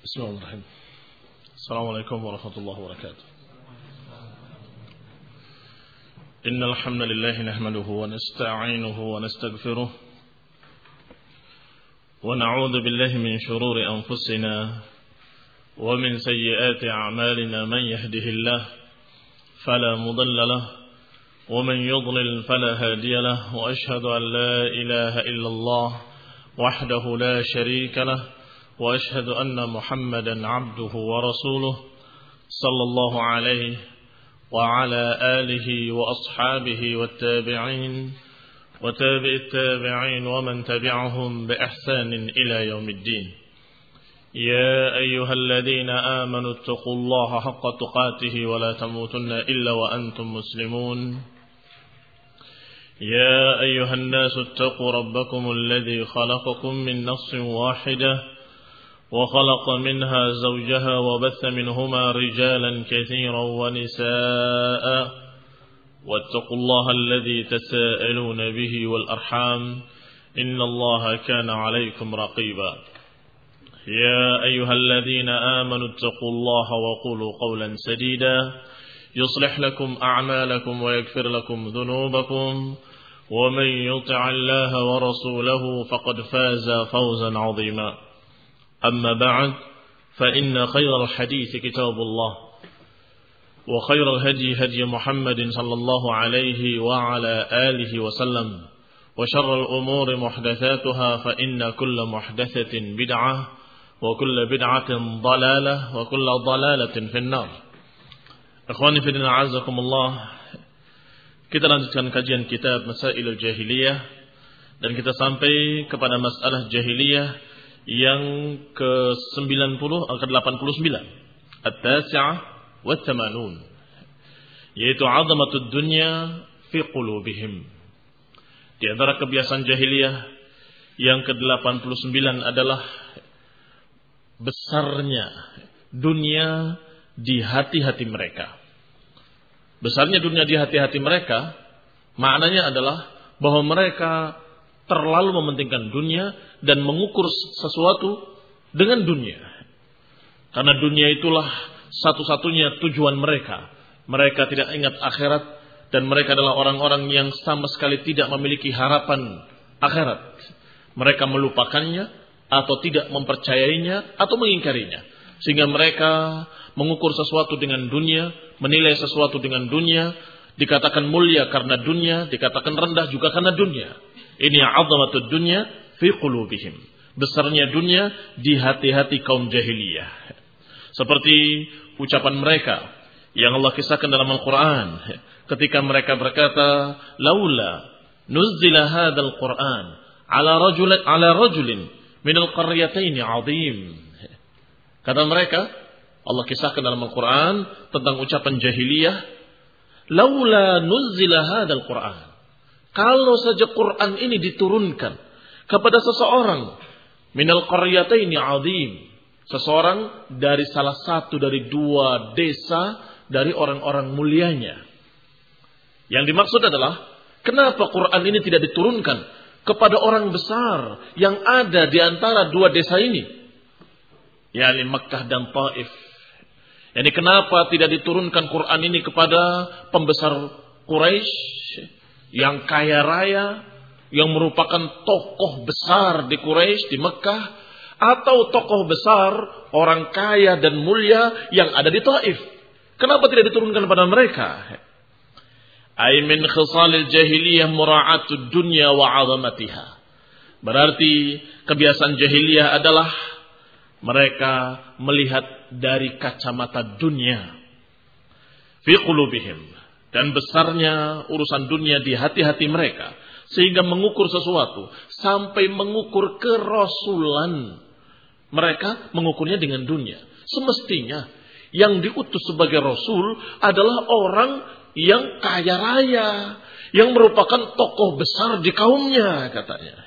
بسم الله الرحمن الرحيم. السلام عليكم ورحمة الله وبركاته. إن الحمد لله نحمده ونستعينه ونستغفره ونعوذ بالله من شرور أنفسنا ومن سيئات أعمالنا. من يهده الله فلا مضل له ومن يضلل فلا هادي له، وأشهد أن لا إله إلا الله وحده لا شريك له، وأشهد أن محمدا عبده ورسوله صلى الله عليه وعلى آله وأصحابه والتابعين وتابع التابعين ومن تبعهم بإحسان إلى يوم الدين. يا أيها الذين آمنوا اتقوا الله حق تقاته ولا تموتن إلا وأنتم مسلمون. يا أيها الناس اتقوا ربكم الذي خلقكم من نفس واحدة وخلق منها زوجها وبث منهما رجالا كثيرا ونساء، واتقوا الله الذي تساءلون به والأرحام إن الله كان عليكم رقيبا. يا أيها الذين آمنوا اتقوا الله وقولوا قولا سديدا يصلح لكم أعمالكم ويغفر لكم ذنوبكم، ومن يطع الله ورسوله فقد فاز فوزا عظيما. أما بعد، فإن خير الحديث كتاب الله، وخير الهدي هدي محمد صلى الله عليه وعلى آله وسلم، وشر الأمور محدثاتها، فإن كل محدثة بدعة وكل بدعة ضلالة وكل ضلالة في النار. Ikhwani fi din, a'azzakumullah. Kita lanjutkan kajian kitab Masailul Jahiliyah, dan kita sampai kepada masalah jahiliyah yang ke-90 atau ke-89, at-tasi'ah wa thamanun, yaitu 'azamatud dunya fi qulubihim. Di antara kebiasaan jahiliyah yang ke-89 adalah besarnya dunia di hati-hati mereka. Besarnya dunia di hati-hati mereka maknanya adalah bahwa mereka terlalu mementingkan dunia dan mengukur sesuatu dengan dunia. Karena dunia itulah satu-satunya tujuan mereka. Mereka tidak ingat akhirat, dan mereka adalah orang-orang yang sama sekali tidak memiliki harapan akhirat. Mereka melupakannya atau tidak mempercayainya atau mengingkarinya. Sehingga mereka mengukur sesuatu dengan dunia, menilai sesuatu dengan dunia, dikatakan mulia karena dunia, dikatakan rendah juga karena dunia. Ini 'azamatud dunya fi qulubihim. Besarnya dunia di hati-hati kaum jahiliyah. Seperti ucapan mereka yang Allah kisahkan dalam Al-Quran, ketika mereka berkata, "Laula nuzzila hadzal Qur'an ala rajulin min al-qaryatayn 'azim." Kata mereka, Allah kisahkan dalam Al-Quran tentang ucapan jahiliyah, "Laula nuzzila hadzal Qur'an." Kalau saja Quran ini diturunkan kepada seseorang minal qaryataini 'azim, seseorang dari salah satu dari dua desa dari orang-orang mulianya. Yang dimaksud adalah, kenapa Quran ini tidak diturunkan kepada orang besar yang ada di antara dua desa ini, yakni Makkah dan Taif. Yani kenapa tidak diturunkan Quran ini kepada pembesar Quraisy yang kaya raya, yang merupakan tokoh besar di Quraisy, di Mekah, atau tokoh besar, orang kaya dan mulia yang ada di Taif? Kenapa tidak diturunkan pada mereka? Ay min khisalil jahiliyah mura'atud dunya wa 'azamatiha. Berarti kebiasaan jahiliyah adalah mereka melihat dari kacamata dunia fi qulubihim, dan besarnya urusan dunia di hati-hati mereka, sehingga mengukur sesuatu sampai mengukur kerasulan. Mereka mengukurnya dengan dunia. Semestinya yang diutus sebagai rasul adalah orang yang kaya raya, yang merupakan tokoh besar di kaumnya, katanya.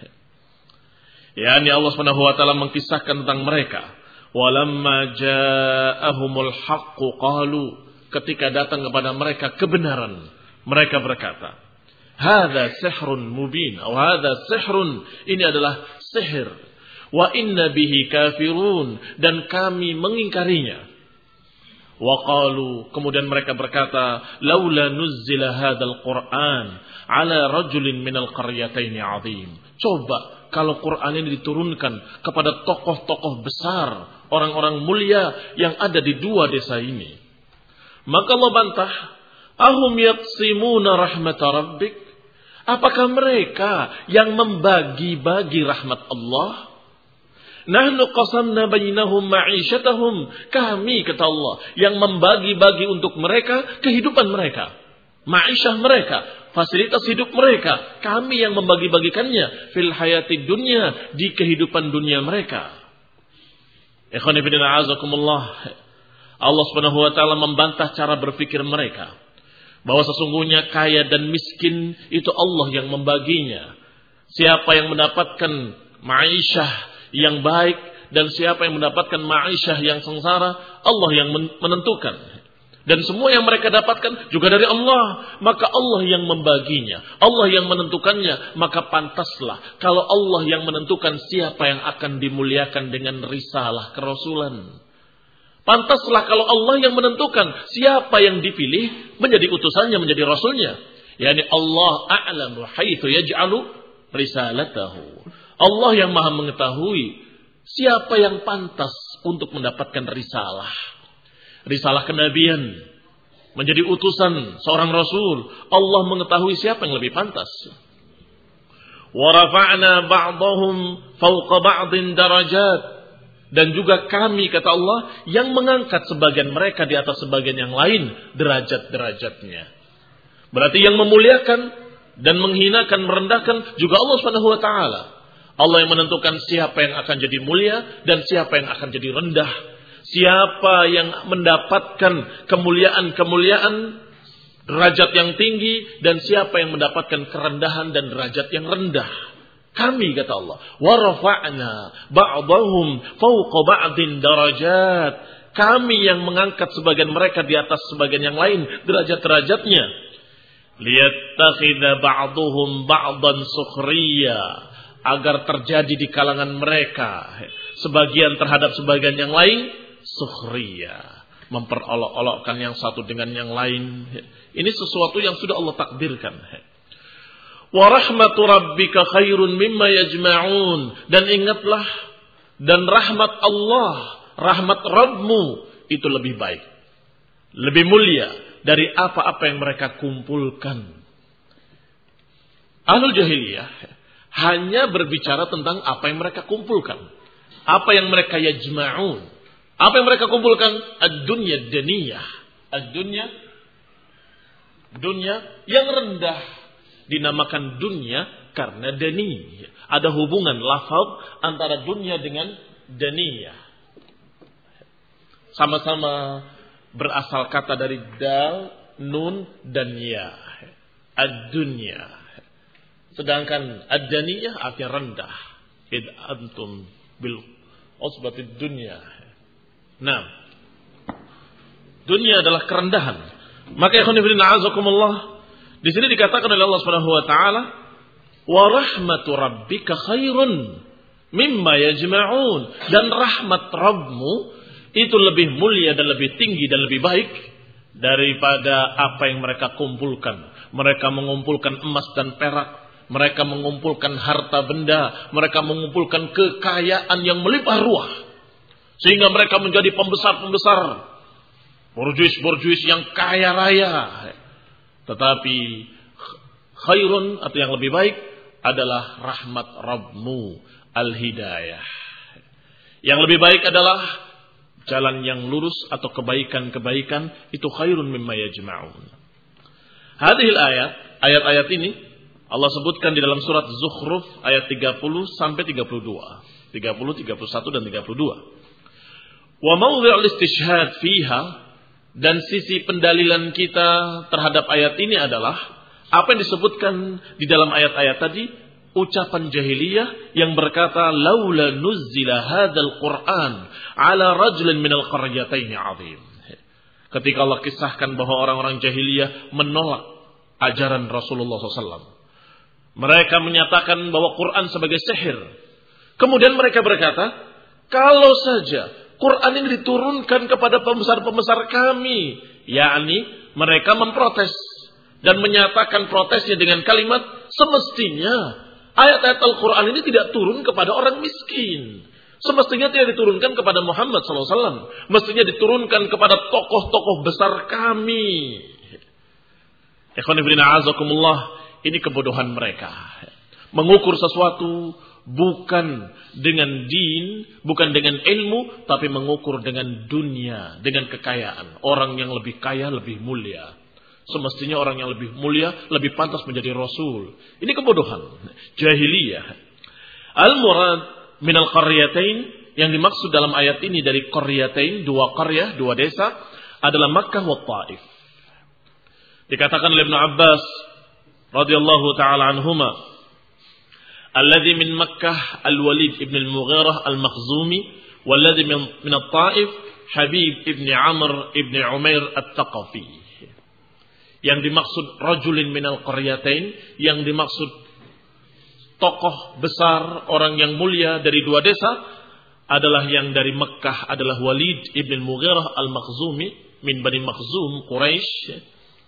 Yani Allah Subhanahu wa taala mengkisahkan tentang mereka. Walamma ja'ahumul haqqu qalu, ketika datang kepada mereka kebenaran, mereka berkata, "Hadza sihrun mubin," atau "Hadza sihrun," ini adalah sihir. wa inna bihi kafirun, dan kami mengingkarinya. Wa qalu, kemudian mereka berkata, laula nuzzila hadzal Qur'an ala rajulin minal qaryataini 'azim. Coba kalau Quran ini diturunkan kepada tokoh-tokoh besar, orang-orang mulia yang ada di dua desa ini. Maka Allah bantah, ahum yaqsimuna rahmat rabbik? Apakah mereka yang membagi-bagi rahmat Allah? Nahnu qasamna bainahum ma'isyatahum. Kami, kata Allah, yang membagi-bagi untuk mereka kehidupan mereka, ma'isyah mereka, fasilitas hidup mereka. Kami yang membagi-bagikannya fil hayati dunya, di kehidupan dunia mereka. Ikhwani fillah azakumullah. Allah Subhanahu wa taala membantah cara berpikir mereka, bahwa sesungguhnya kaya dan miskin itu Allah yang membaginya. Siapa yang mendapatkan ma'isyah yang baik dan siapa yang mendapatkan ma'isyah yang sengsara, Allah yang menentukan. Dan semua yang mereka dapatkan juga dari Allah, maka Allah yang membaginya, Allah yang menentukannya. Maka pantaslah kalau Allah yang menentukan siapa yang akan dimuliakan dengan risalah kerasulan. Pantaslah kalau Allah yang menentukan siapa yang dipilih menjadi utusannya, menjadi rasulnya. Yani Allah a'lamu haitsu yaj'alu risalatahu. Allah yang maha mengetahui siapa yang pantas untuk mendapatkan risalah. Risalah kenabian, menjadi utusan seorang rasul. Allah mengetahui siapa yang lebih pantas. Wa rafa'na ba'dahum fawqa ba'din darajat. Dan juga kami, kata Allah, yang mengangkat sebagian mereka di atas sebagian yang lain derajat-derajatnya. Berarti yang memuliakan dan menghinakan, merendahkan juga Allah Subhanahu wa taala. Allah yang menentukan siapa yang akan jadi mulia dan siapa yang akan jadi rendah. Siapa yang mendapatkan kemuliaan-kemuliaan, derajat yang tinggi, dan siapa yang mendapatkan kerendahan dan derajat yang rendah. Kami, kata Allah, wa rafa'na ba'dahum fawqa ba'din darajat. Kami yang mengangkat sebagian mereka di atas sebagian yang lain derajat-derajatnya. Liyattakhidha ba'duhum ba'dan sukhriya, agar terjadi di kalangan mereka sebagian terhadap sebagian yang lain sukhriya, memperolok-olokkan yang satu dengan yang lain. Ini sesuatu yang sudah Allah takdirkan. Wa rahmatu rabbika khairun mimma yajma'un. Dan ingatlah, dan rahmat Allah, rahmat Rabbmu itu lebih baik, lebih mulia dari apa-apa yang mereka kumpulkan. Ahlul jahiliyah hanya berbicara tentang apa yang mereka kumpulkan, apa yang mereka yajma'un. Apa yang mereka kumpulkan? Ad-dunya daniyah. Ad-dunya, dunia yang rendah dinamakan dunia karena dani. Ada hubungan lafaz antara dunia dengan daniyah. Sama-sama berasal kata dari dal, nun, dan ya. Ad-dunya. Sedangkan ad-daniyah artinya rendah. Id antum bil usbatid dunya. Nah, dunia adalah kerendahan. Maka ikhwan fillah azakumullah, di sini dikatakan oleh Allah Subhanahu wa taala, wa rahmatu rabbika khairun mimma yajma'un. Dan rahmat Rabbmu itu lebih mulia dan lebih tinggi dan lebih baik daripada apa yang mereka kumpulkan. Mereka mengumpulkan emas dan perak, mereka mengumpulkan harta benda, mereka mengumpulkan kekayaan yang melimpah ruah, sehingga mereka menjadi pembesar-pembesar, borjuis-borjuis yang kaya raya. Tetapi khairun atau yang lebih baik adalah rahmat Rabbmu, al-hidayah. Yang lebih baik adalah jalan yang lurus atau kebaikan-kebaikan, itu khairun mimma yajma'un. Hadhil ayat-ayat ini Allah sebutkan di dalam surat Zukhruf ayat 30 sampai 32. 30, 31 dan 32. Wa mawdhi'ul istishhad fiha, dan sisi pendalilan kita terhadap ayat ini adalah apa yang disebutkan di dalam ayat-ayat tadi, ucapan jahiliyah yang berkata laula nuzzila hadzal Qur'an ala rajulin minal qaryataini 'azim. Ketika Allah kisahkan bahwa orang-orang jahiliyah menolak ajaran Rasulullah SAW. Mereka menyatakan bahwa Quran sebagai sihir, Kemudian mereka berkata, kalau saja Quran ini diturunkan kepada pembesar-pembesar kami, yakni mereka memprotes dan menyatakan protesnya dengan kalimat, semestinya ayat-ayat Al-Quran ini tidak turun kepada orang miskin. Semestinya tidak diturunkan kepada Muhammad SAW. Mestinya diturunkan kepada tokoh-tokoh besar kami. Ikhwan fillah azakumullah, ini kebodohan mereka. Mengukur sesuatu bukan dengan din, bukan dengan ilmu, tapi mengukur dengan dunia, dengan kekayaan. Orang yang lebih kaya lebih mulia. Semestinya orang yang lebih mulia lebih pantas menjadi rasul. Ini kebodohan, jahiliyah. Al-murad minal qaryatain, yang dimaksud dalam ayat ini dari qaryatain, dua qaryah, dua desa, adalah Makkah wa Taif. Dikatakan oleh Ibnu Abbas radhiyallahu taala anhuma, alladhi min Makkah al-Walid ibn al-Mughirah al-Makhzumi, walladhi min al-Taif Habib ibn Amr ibn Umair al-Thaqafi. Yang dimaksud rajulin minal qaryatain, yang dimaksud tokoh besar, orang yang mulia dari dua desa, adalah yang dari Mekah adalah Walid ibn al-Mughirah al-Makhzumi min Bani Makhzum Quraisy.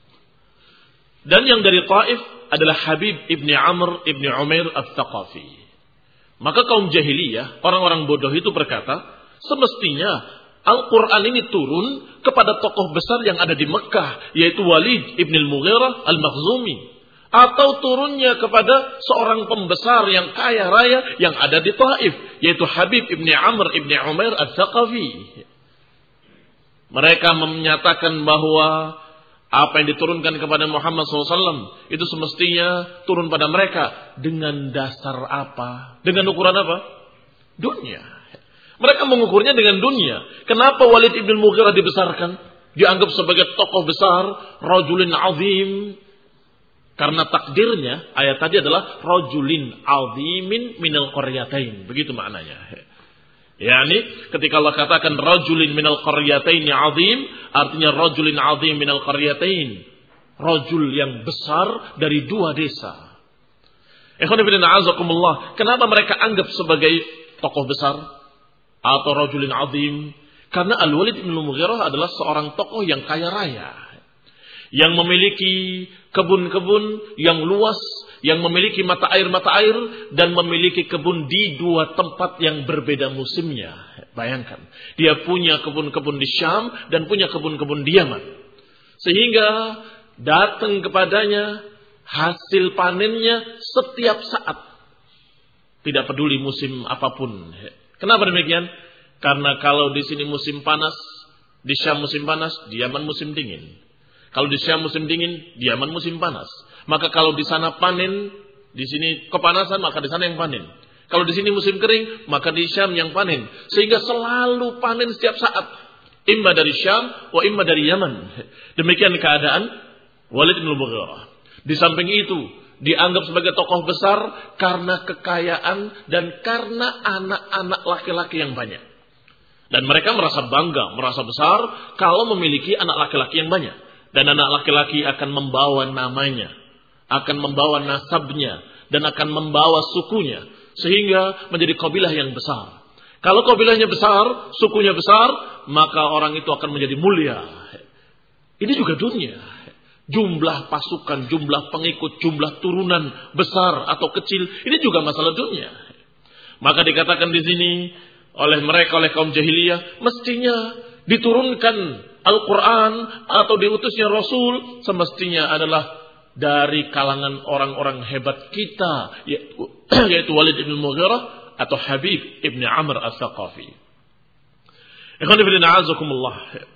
Dan yang dari Taif adalah Habib ibn Amr ibn Umair al-Thaqafi. Maka kaum jahiliyah, orang-orang bodoh itu berkata, semestinya Al-Quran ini turun kepada tokoh besar yang ada di Mekah, yaitu Walid ibn al-Mughirah al-Makhzumi. Atau turunnya kepada seorang pembesar yang kaya raya yang ada di Taif, yaitu Habib ibn Amr ibn Umair al-Thaqafi. Mereka menyatakan bahwa apa yang diturunkan kepada Muhammad SAW itu semestinya turun pada mereka dengan dasar apa? Dengan ukuran apa? Dunia. Mereka mengukurnya dengan dunia. Kenapa Walid ibn Mughirah dibesarkan? Dianggap sebagai tokoh besar, rajulin azim. Karena takdirnya, ayat tadi adalah rajulin azimin minal qaryatain. Begitu maknanya. Yani ketika Allah katakan rajulin minal qaryatain azim, artinya rajulin azim minal qaryatain. Rajul yang besar dari dua desa. Ikhwan fillah azakumullah, kenapa mereka anggap sebagai tokoh besar atau rajulin azim? Karena Al-Walid bin Mughirah adalah seorang tokoh yang kaya raya, yang memiliki kebun-kebun yang luas, yang memiliki mata air dan memiliki kebun di dua tempat yang berbeda musimnya. Bayangkan, dia punya kebun-kebun di Syam dan punya kebun-kebun di Yaman. Sehingga datang kepadanya hasil panennya setiap saat. Tidak peduli musim apapun. Kenapa demikian? Karena kalau di sini musim panas, di Syam musim panas, di Yaman musim dingin. Kalau di Syam musim dingin, di Yaman musim panas. Maka kalau di sana panen, di sini kepanasan, maka di sana yang panen. Kalau di sini musim kering, maka di Syam yang panen. Sehingga selalu panen setiap saat. Imma dari Syam, wa imma dari Yaman. Demikian keadaan Walid bin Mughirah. Di samping itu, dianggap sebagai tokoh besar karena kekayaan dan karena anak-anak laki-laki yang banyak. Dan mereka merasa bangga, merasa besar kalau memiliki anak laki-laki yang banyak. Dan anak laki-laki akan membawa namanya, akan membawa nasabnya, dan akan membawa sukunya. Sehingga menjadi kabilah yang besar. Kalau kabilahnya besar, sukunya besar, maka orang itu akan menjadi mulia. Ini juga dunia. Jumlah pasukan, jumlah pengikut, jumlah turunan besar atau kecil, ini juga masalah dunia. Maka dikatakan di sini oleh mereka, oleh kaum jahiliyah, mestinya diturunkan Al-Quran atau diutusnya Rasul, semestinya adalah dari kalangan orang-orang hebat kita, yaitu Walid ibn Mughirah atau Habib ibn Amr al-Thaqafi. Ikhwan fillah a'azakumullah.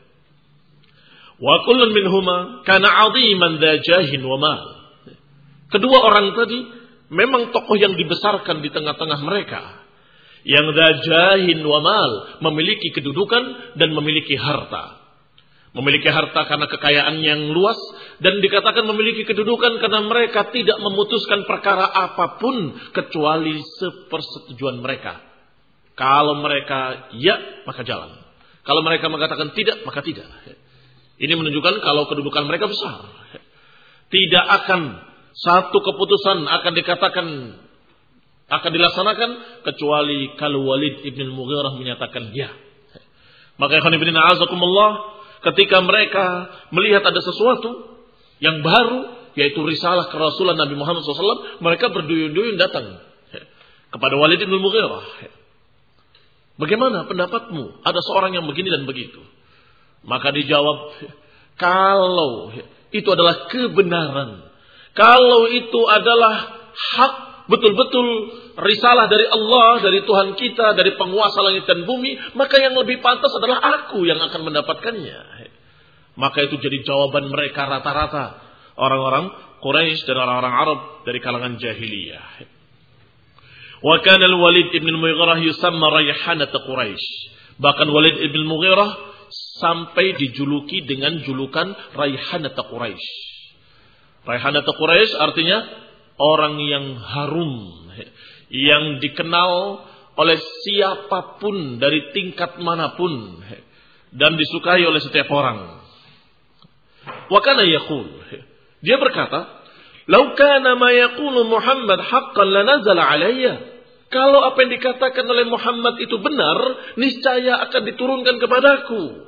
Wa kullun minhuma kana 'aziman dha jahin wa mal. Kedua orang tadi memang tokoh yang dibesarkan di tengah-tengah mereka. Yang dha jahin wa mal, memiliki kedudukan dan memiliki harta. Memiliki harta karena kekayaan yang luas, dan dikatakan memiliki kedudukan karena mereka tidak memutuskan perkara apapun kecuali sepersetujuan mereka. Kalau mereka ya, maka jalan. Kalau mereka mengatakan tidak, maka tidak. Ini menunjukkan kalau kedudukan mereka besar. Tidak akan satu keputusan akan dikatakan akan dilaksanakan kecuali kalau Walid ibn Mughirah menyatakan ya. Maka ikhwan fillah azakumullah, ketika mereka melihat ada sesuatu yang baru, yaitu risalah kerasulan Nabi Muhammad SAW, mereka berduyun-duyun datang kepada Walid ibn Mughirah. Bagaimana pendapatmu? Ada seorang yang begini dan begitu. Maka dijawab, kalau itu adalah kebenaran, kalau itu adalah hak, betul-betul risalah dari Allah, dari Tuhan kita, dari penguasa langit dan bumi, maka yang lebih pantas adalah aku yang akan mendapatkannya. Maka itu jadi jawaban mereka rata-rata, orang-orang Quraisy dan orang-orang Arab dari kalangan jahiliyah. Wa kana al-Walid ibn al-Mughirah yusamma rayhanat Quraisy. Bahkan Walid ibn al-Mughirah sampai dijuluki dengan julukan rayhanat Quraisy. Rayhanat Quraisy artinya orang yang harum, yang dikenal oleh siapapun dari tingkat manapun dan disukai oleh setiap orang. Wa kana yaqul, dia berkata, "Lau kana ma yaqulu Muhammad haqqan lanazala alayya." Kalau apa yang dikatakan oleh Muhammad itu benar, niscaya akan diturunkan kepadaku.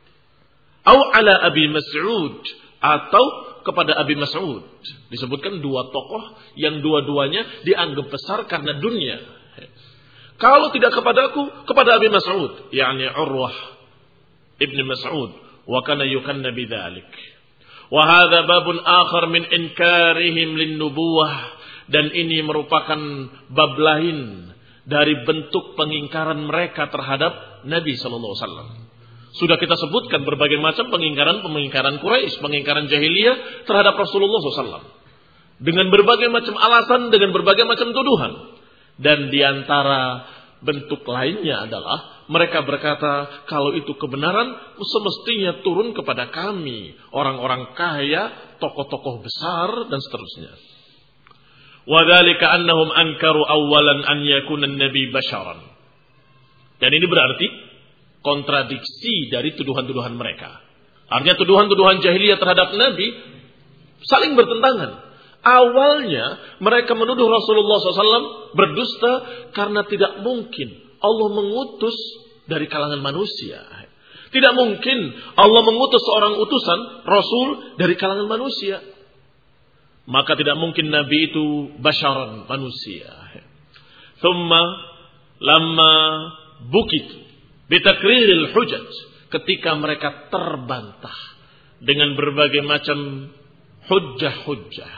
Au ala Abi Mas'ud, atau kepada Abi Mas'ud. Disebutkan dua tokoh yang dua-duanya dianggap besar karena dunia. Kalau tidak kepadaku, kepada Abi Mas'ud, yakni Urwah ibn Mas'ud, wa kana yukanna bidzalik. Wa hadza babun akhar min inkarihim lin-nubuwah, dan ini merupakan bab lain dari bentuk pengingkaran mereka terhadap Nabi sallallahu alaihi wasallam. Sudah kita sebutkan berbagai macam pengingkaran Quraisy, pengingkaran jahiliyah terhadap Rasulullah SAW. Dengan berbagai macam alasan, dengan berbagai macam tuduhan. Dan diantara bentuk lainnya adalah mereka berkata, kalau itu kebenaran, semestinya turun kepada kami, orang-orang kaya, tokoh-tokoh besar, dan seterusnya. وَذَلِكَ أَنَّهُمْ أَنْكَرُوا أَوَّلًا أَنْ يَكُونَ النَّبِي بَشَرًا. Dan ini berarti kontradiksi dari tuduhan-tuduhan mereka. Artinya tuduhan-tuduhan jahiliyah terhadap Nabi saling bertentangan. Awalnya mereka menuduh Rasulullah SAW berdusta karena tidak mungkin Allah mengutus dari kalangan manusia. Tidak mungkin Allah mengutus seorang utusan, Rasul dari kalangan manusia. Maka tidak mungkin Nabi itu basyaran, manusia. Thumma lamma bukit bitakriril hujaj, ketika mereka terbantah dengan berbagai macam hujjah-hujjah.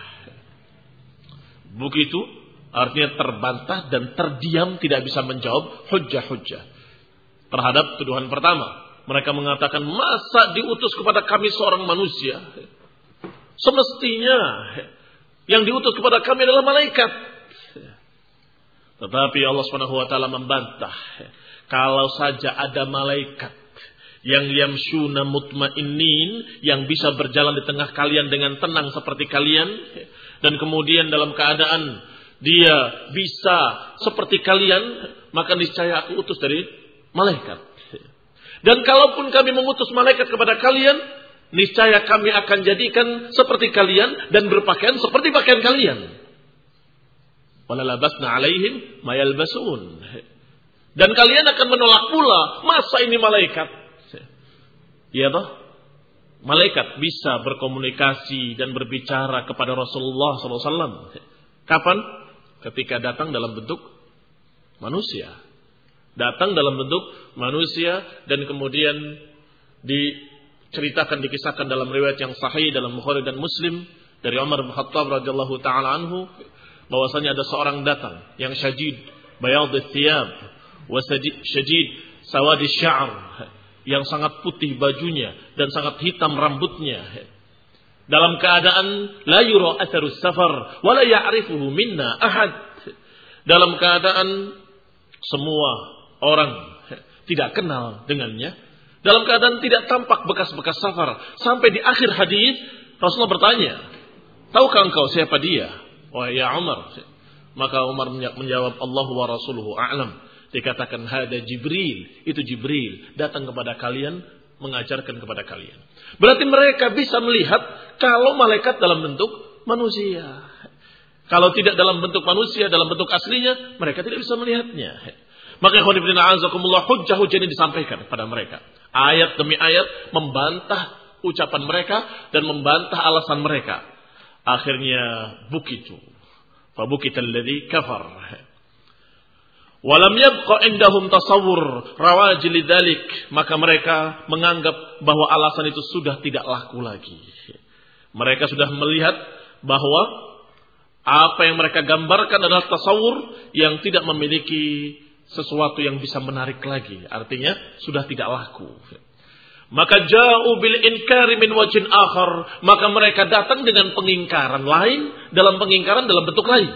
Begitu artinya terbantah dan terdiam, tidak bisa menjawab hujjah-hujjah terhadap tuduhan pertama. Mereka mengatakan, masa diutus kepada kami seorang manusia? Semestinya yang diutus kepada kami adalah malaikat. Tetapi Allah SWT membantah, kalau saja ada malaikat yang yamshuna mutmainnin, yang bisa berjalan di tengah kalian dengan tenang seperti kalian, dan kemudian dalam keadaan dia bisa seperti kalian, maka niscaya aku utus dari malaikat. Dan kalaupun kami mengutus malaikat kepada kalian, niscaya kami akan jadikan seperti kalian dan berpakaian seperti pakaian kalian. Wala labasna alaihim ma yalbasun. Dan kalian akan menolak pula, masa ini malaikat? Ya toh? Malaikat bisa berkomunikasi dan berbicara kepada Rasulullah SAW. Kapan? Ketika datang dalam bentuk manusia. Datang dalam bentuk manusia dan kemudian diceritakan, dikisahkan dalam riwayat yang sahih dalam Bukhari dan Muslim dari Umar bin Khattab radhiyallahu taala anhu, bahwasanya ada seorang datang yang syadid bayad thiyab wa syadid sawad asy-sya'r, yang sangat putih bajunya dan sangat hitam rambutnya, dalam keadaan la yura atharus safar wa la ya'rifuhu minna ahad, dalam keadaan semua orang tidak kenal dengannya, dalam keadaan tidak tampak bekas-bekas safar. Sampai di akhir hadis Rasulullah bertanya, tahukah engkau siapa dia? Wahai Umar. Maka Umar menjawab, Allahu wa rasuluhu a'lam. Dikatakan, hada Jibril, itu Jibril datang kepada kalian, mengajarkan kepada kalian. Berarti mereka bisa melihat kalau malaikat dalam bentuk manusia. Kalau tidak dalam bentuk manusia, dalam bentuk aslinya, mereka tidak bisa melihatnya. Maka hujjah-hujjah ini disampaikan kepada mereka. Ayat demi ayat membantah ucapan mereka dan membantah alasan mereka. Akhirnya bukitu. Fabukital ladzi kafar. Walam yabqa indahum tasawwur rawajil lidzalik, maka mereka menganggap bahwa alasan itu sudah tidak laku lagi. Mereka sudah melihat bahwa apa yang mereka gambarkan adalah tasawur yang tidak memiliki sesuatu yang bisa menarik lagi. Artinya sudah tidak laku. Maka ja'u bil inkari min wajhin akhar, maka mereka datang dengan pengingkaran lain dalam bentuk lain.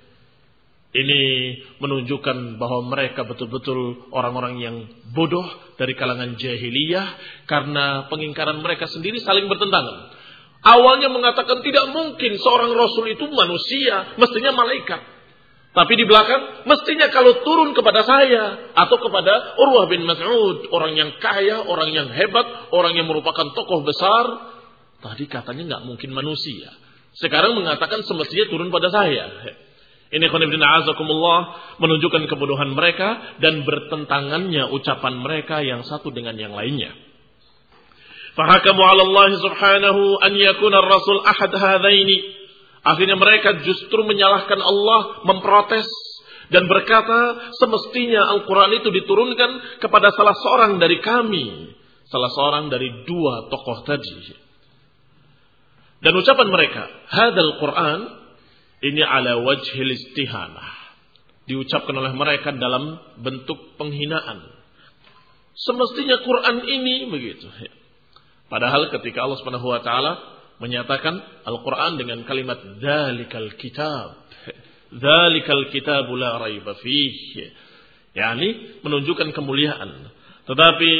Ini menunjukkan bahwa mereka betul-betul orang-orang yang bodoh dari kalangan jahiliyah, karena pengingkaran mereka sendiri saling bertentangan. Awalnya mengatakan tidak mungkin seorang rasul itu manusia, mestinya malaikat. Tapi di belakang, mestinya kalau turun kepada saya atau kepada Urwah bin Mas'ud, orang yang kaya, orang yang hebat, orang yang merupakan tokoh besar, tadi katanya nggak mungkin manusia. Sekarang mengatakan semestinya turun pada saya. Ini khonibdina azakumullah menunjukkan kebodohan mereka dan bertentangannya ucapan mereka yang satu dengan yang lainnya. Fahakamu 'ala Allah subhanahu an yakuna ar-rasul ahad hadaini. Akhirnya mereka justru menyalahkan Allah, memprotes dan berkata semestinya Al-Quran itu diturunkan kepada salah seorang dari kami, salah seorang dari dua tokoh tadi. Dan ucapan mereka, hadzal Quran ini ala wajhil istihanah, diucapkan oleh mereka dalam bentuk penghinaan. Semestinya Quran ini begitu. Padahal ketika Allah Subhanahu wa taala menyatakan Al-Quran dengan kalimat dzalikal kitab. Dzalikal kitabu la raiba fihi. yakni menunjukkan kemuliaan. Tetapi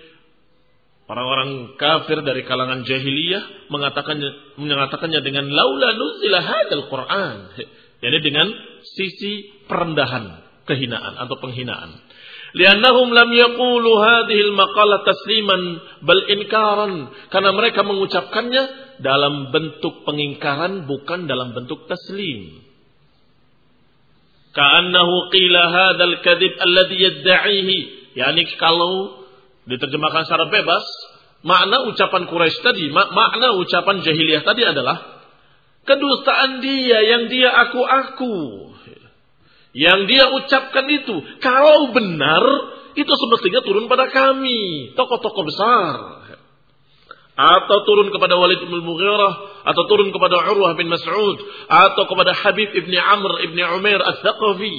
orang-orang kafir dari kalangan jahiliyah mengatakannya dengan laula nuzila hadzal Quran. yakni dengan sisi perendahan, kehinaan atau penghinaan. Liannahum lam yaqulu hadhil maqalah tasliman bal inkaran, karena mereka mengucapkannya dalam bentuk pengingkaran bukan dalam bentuk taslim. Ka'annahu qila hadzal kadzib alladhi yad'ihi, yakni kalau diterjemahkan secara bebas, makna ucapan Quraisy tadi, makna ucapan jahiliyah tadi adalah kedustaan dia yang dia aku-aku. Yang dia ucapkan itu, kalau benar, itu semestinya turun pada kami, tokoh-tokoh besar. Atau turun kepada Walid bin Mughirah, atau turun kepada Urwah bin Mas'ud, atau kepada Habib ibni Amr ibni Umair al-Thaqafi.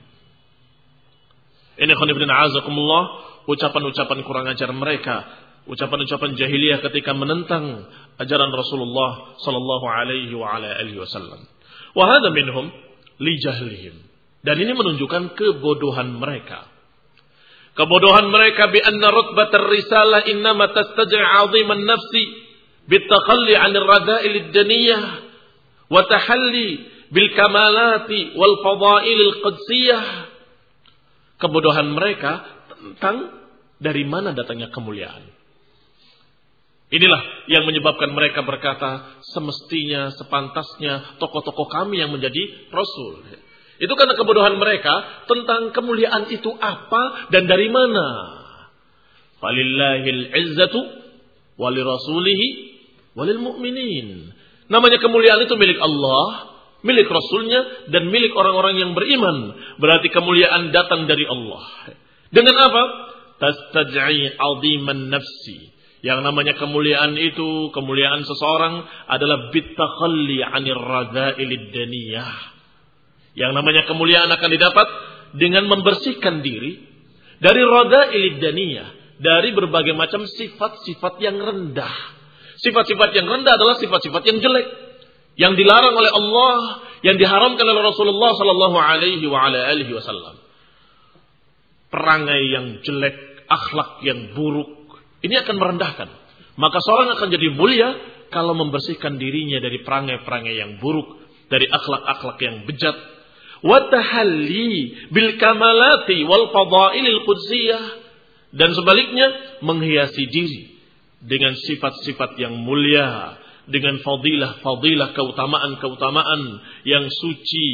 Ini khonibdin azakumullah, ucapan-ucapan kurang ajar mereka, ucapan-ucapan jahiliyah ketika menentang ajaran Rasulullah sallallahu alaihi wa ala alihi wasallam. Wa hadha minhum li jahlihim. Dan ini menunjukkan kebodohan mereka. Kebodohan mereka bi anna rutbatar risalah innama tastaj'i 'aziman nafsi bitakhalli 'anil rada'il ad-daniyah wa tahalli bil kamalati wal fadailil qudsiyah. Kebodohan mereka tentang dari mana datangnya kemuliaan. Inilah yang menyebabkan mereka berkata, semestinya sepantasnya tokoh-tokoh kami yang menjadi rasul. Itu karena kebodohan mereka tentang kemuliaan itu apa dan dari mana. Falillahil izzatu walirasulihi walil mu'minin. Namanya kemuliaan itu milik Allah, milik Rasulnya, dan milik orang-orang yang beriman. Berarti kemuliaan datang dari Allah. Dengan apa? Tastaj'i 'aziman nafsi. Yang namanya kemuliaan itu, kemuliaan seseorang adalah bitakhalli 'anir radha'ilid daniyah. Yang namanya kemuliaan akan didapat dengan membersihkan diri dari radha'ilid daniyah, dari berbagai macam sifat-sifat yang rendah. Sifat-sifat yang rendah adalah sifat-sifat yang jelek, yang dilarang oleh Allah, yang diharamkan oleh Rasulullah sallallahu alaihi wa ala alihi wasallam. Perangai yang jelek, akhlak yang buruk, ini akan merendahkan. Maka seorang akan jadi mulia kalau membersihkan dirinya dari perangai-perangai yang buruk, dari akhlak-akhlak yang bejat. Wa tahalli bil kamalati wal fadailil qudsiyah, dan sebaliknya menghiasi diri dengan sifat-sifat yang mulia, dengan fadilah keutamaan yang suci.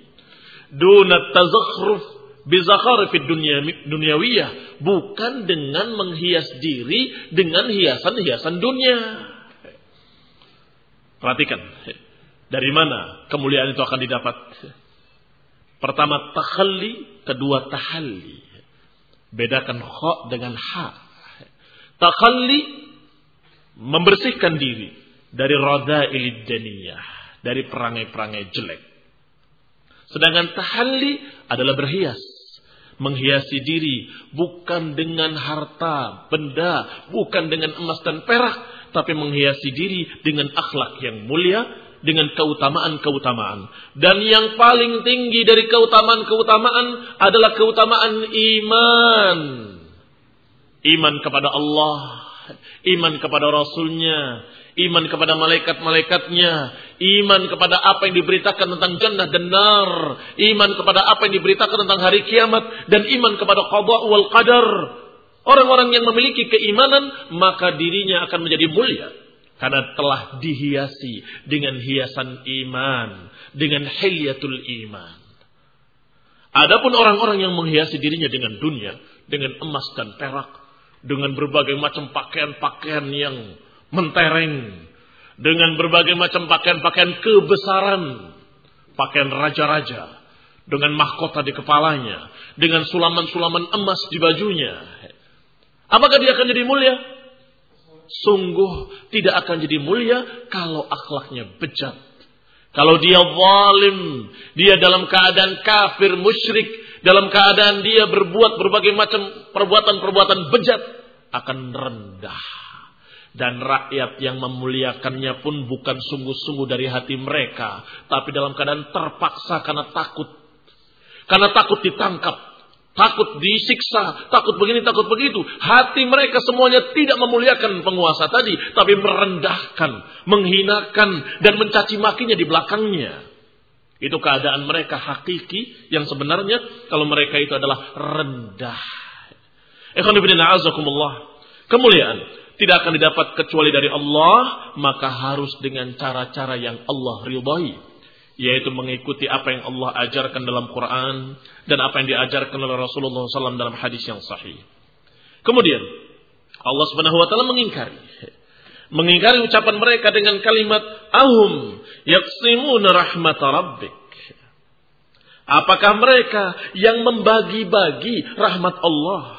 Duna tazakhruf bizakharifid dunyawiyah, bukan dengan menghias diri dengan hiasan-hiasan dunia. Perhatikan, dari mana kemuliaan itu akan didapat? Pertama takhalli, kedua tahalli. Bedakan kha dengan ha. Takhalli, membersihkan diri dari radha'ilid daniyah, dari perangai-perangai jelek. Sedangkan tahalli adalah berhias, menghiasi diri bukan dengan harta benda, bukan dengan emas dan perak, tapi menghiasi diri dengan akhlak yang mulia, dengan keutamaan-keutamaan. Dan yang paling tinggi dari keutamaan-keutamaan adalah keutamaan iman. Iman kepada Allah, iman kepada Rasulnya, iman kepada malaikat-malaikatnya, iman kepada apa yang diberitakan tentang jannah dan nar, iman kepada apa yang diberitakan tentang hari kiamat, dan iman kepada qada wal qadar. Orang-orang yang memiliki keimanan, maka dirinya akan menjadi mulia karena telah dihiasi dengan hiasan iman, dengan hilyatul iman. Adapun orang-orang yang menghiasi dirinya dengan dunia, dengan emas dan perak, dengan berbagai macam pakaian-pakaian yang mentereng, dengan berbagai macam pakaian-pakaian kebesaran, pakaian raja-raja, dengan mahkota di kepalanya, dengan sulaman-sulaman emas di bajunya. Apakah dia akan jadi mulia? Sungguh tidak akan jadi mulia kalau akhlaknya bejat. Kalau dia zalim, dia dalam keadaan kafir, musyrik, dalam keadaan dia berbuat berbagai macam perbuatan-perbuatan bejat, akan rendah. Dan rakyat yang memuliakannya pun bukan sungguh-sungguh dari hati mereka, tapi dalam keadaan terpaksa karena takut. Karena takut ditangkap, takut disiksa, takut begini, takut begitu. Hati mereka semuanya tidak memuliakan penguasa tadi, tapi merendahkan, menghinakan, dan mencaci makinya di belakangnya. Itu keadaan mereka hakiki yang sebenarnya kalau mereka itu adalah rendah. Ikhwan fillah a'azakumullah. Kemuliaan tidak akan didapat kecuali dari Allah, maka harus dengan cara-cara yang Allah ridhai, yaitu mengikuti apa yang Allah ajarkan dalam Quran dan apa yang diajarkan oleh Rasulullah SAW dalam hadis yang sahih. Kemudian Allah Subhanahu wa taala mengingkari ucapan mereka dengan kalimat ahum yaqsimuna rahmat rabbik. Apakah mereka yang membagi-bagi rahmat Allah?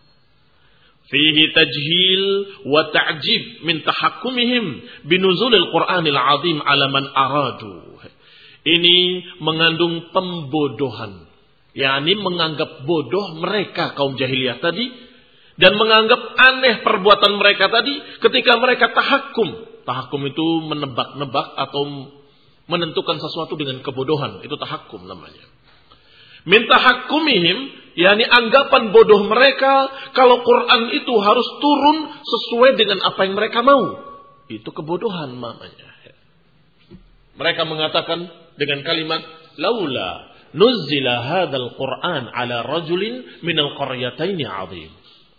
Fihi tajhil wa ta'jib min tahakkumihim binuzulil Qur'anil azim ala man aradu. Ini mengandung pembodohan, yakni menganggap bodoh mereka kaum jahiliyah tadi, dan menganggap aneh perbuatan mereka tadi ketika mereka tahakkum. Tahakkum itu menebak-nebak atau menentukan sesuatu dengan kebodohan, itu tahakkum namanya. Min tahakkumihim, yakni anggapan bodoh mereka kalau Quran itu harus turun sesuai dengan apa yang mereka mau. Itu kebodohan namanya. Mereka mengatakan dengan kalimat laula nuzzila hadzal Qur'an ala rajulin minal qaryataini 'azim.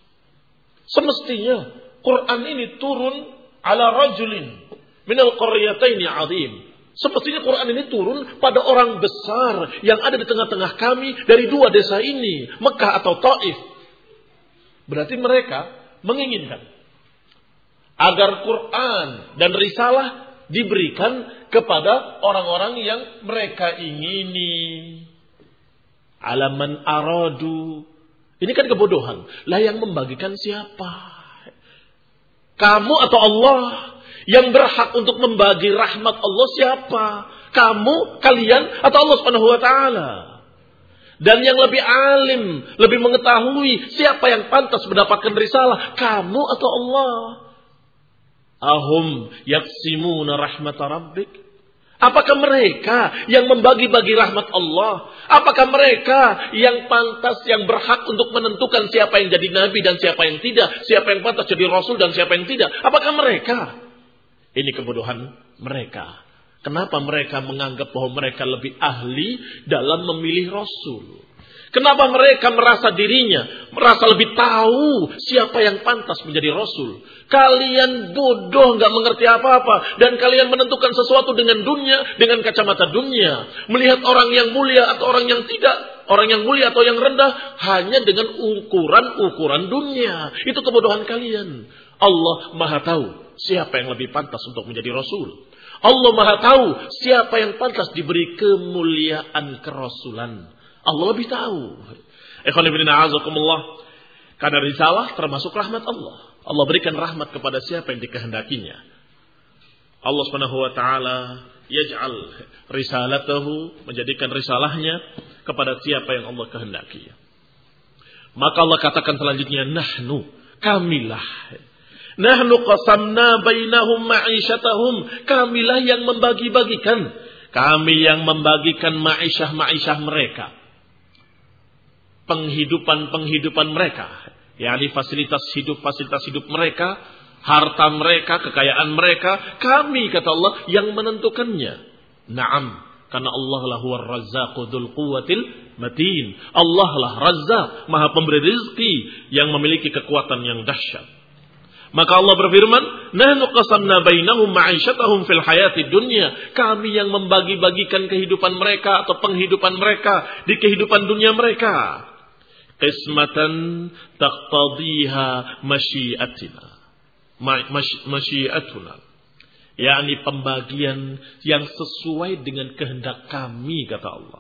Semestinya Quran ini turun ala rajulin minal qaryataini 'azim. Semestinya Quran ini turun pada orang besar yang ada di tengah-tengah kami dari dua desa ini, Mekah atau Taif. Berarti mereka menginginkan agar Quran dan risalah diberikan kepada orang-orang yang mereka ingini. Alaman aradu. Ini kan kebodohan. Lah yang membagikan siapa? Kamu atau Allah? Yang berhak untuk membagi rahmat Allah siapa? Kamu, kalian, atau Allah Subhanahu wa taala? Dan yang lebih alim, lebih mengetahui siapa yang pantas mendapatkan risalah, kamu atau Allah? Ahum yaqsimuna rahmat rabbik? Apakah mereka yang membagi-bagi rahmat Allah? Apakah mereka yang pantas, yang berhak untuk menentukan siapa yang jadi nabi dan siapa yang tidak? Siapa yang pantas jadi rasul dan siapa yang tidak? Apakah mereka? Ini kebodohan mereka. Kenapa mereka menganggap bahwa mereka lebih ahli dalam memilih rasul? Kenapa mereka merasa dirinya, merasa lebih tahu siapa yang pantas menjadi Rasul? Kalian bodoh, gak mengerti apa-apa. Dan kalian menentukan sesuatu dengan dunia, dengan kacamata dunia. Melihat orang yang mulia atau orang yang tidak. Orang yang mulia atau yang rendah hanya dengan ukuran-ukuran dunia. Itu kebodohan kalian. Allah Maha tahu siapa yang lebih pantas untuk menjadi Rasul. Allah Maha tahu siapa yang pantas diberi kemuliaan kerasulan. Allah lebih tahu. Ikhwan fillah a'azakumullah. Karena risalah termasuk rahmat Allah. Allah berikan rahmat kepada siapa yang dikehendakinya. Allah Subhanahu wa taala yaj'al risalatahu, menjadikan risalahnya kepada siapa yang Allah kehendaki. Maka Allah katakan selanjutnya, nahnu, kamilah. Nahnu qasamna bainahum ma'isyatahum, kamilah yang membagi-bagikan. Kami yang membagikan ma'isyah mereka. Penghidupan mereka, yakni fasilitas hidup mereka, harta mereka, kekayaan mereka, kami kata Allah yang menentukannya. Naam, karena Allah lah huwar razzaqu dzul quwwatil matin. Allah lah Razzaq, Maha pemberi rezeki yang memiliki kekuatan yang dahsyat. Maka Allah berfirman, nahnu qasamna bainahum ma'isyatahum fil hayatid dunya. Kami yang membagi-bagikan kehidupan mereka atau penghidupan mereka di kehidupan dunia mereka. Qismatan taqtadiha masyiatuna. yakni pembagian yang sesuai dengan kehendak kami, kata Allah.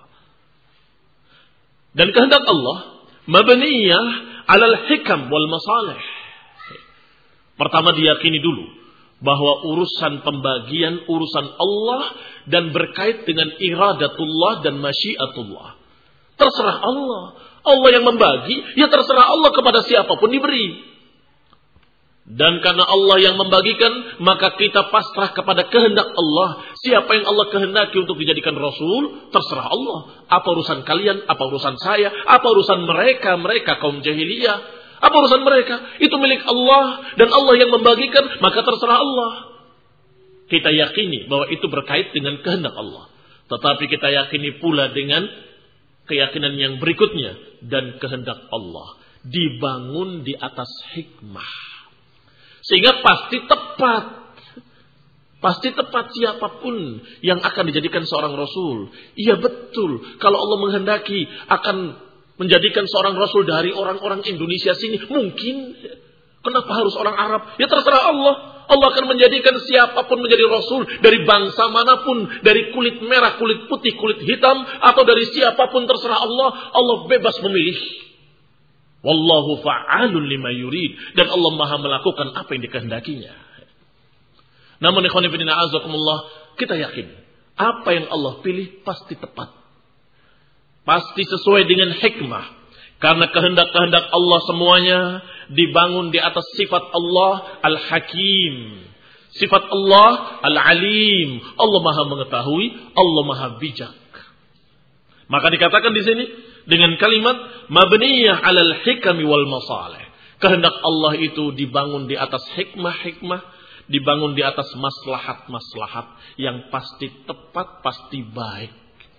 Dan kehendak Allah mabniyah 'alal hikam wal masalih. Pertama diyakini dulu bahwa urusan pembagian urusan Allah dan berkait dengan iradatullah dan masyiatullah. Terserah Allah. Allah yang membagi, ya terserah Allah kepada siapapun diberi. Dan karena Allah yang membagikan, maka kita pasrah kepada kehendak Allah. Siapa yang Allah kehendaki untuk dijadikan Rasul, terserah Allah. Apa urusan kalian, apa urusan saya, apa urusan mereka kaum jahiliyah, apa urusan mereka. Itu milik Allah, dan Allah yang membagikan, maka terserah Allah. Kita yakini bahwa itu berkait dengan kehendak Allah. Tetapi kita yakini pula dengan keyakinan yang berikutnya. Dan kehendak Allah dibangun di atas hikmah. Sehingga pasti tepat. Pasti tepat siapapun yang akan dijadikan seorang Rasul. Iya betul. Kalau Allah menghendaki akan menjadikan seorang Rasul dari orang-orang Indonesia sini. Mungkin. Kenapa harus orang Arab? Ya terserah Allah. Allah akan menjadikan siapapun menjadi Rasul. Dari bangsa manapun. Dari kulit merah, kulit putih, kulit hitam. Atau dari siapapun terserah Allah. Allah bebas memilih. Wallahu fa'alun lima yurid. Dan Allah maha melakukan apa yang dikehendakinya. Namun ikhwan fillah a'azakumullah, kita yakin apa yang Allah pilih pasti tepat. Pasti sesuai dengan hikmah. Karena kehendak-kehendak Allah semuanya dibangun di atas sifat Allah Al-Hakim. Sifat Allah Al-Alim. Allah maha mengetahui, Allah maha bijak. Maka dikatakan di sini dengan kalimat mabniyah 'alal hikami wal masalih. Kehendak Allah itu dibangun di atas hikmah-hikmah, dibangun di atas maslahat-maslahat yang pasti tepat, pasti baik.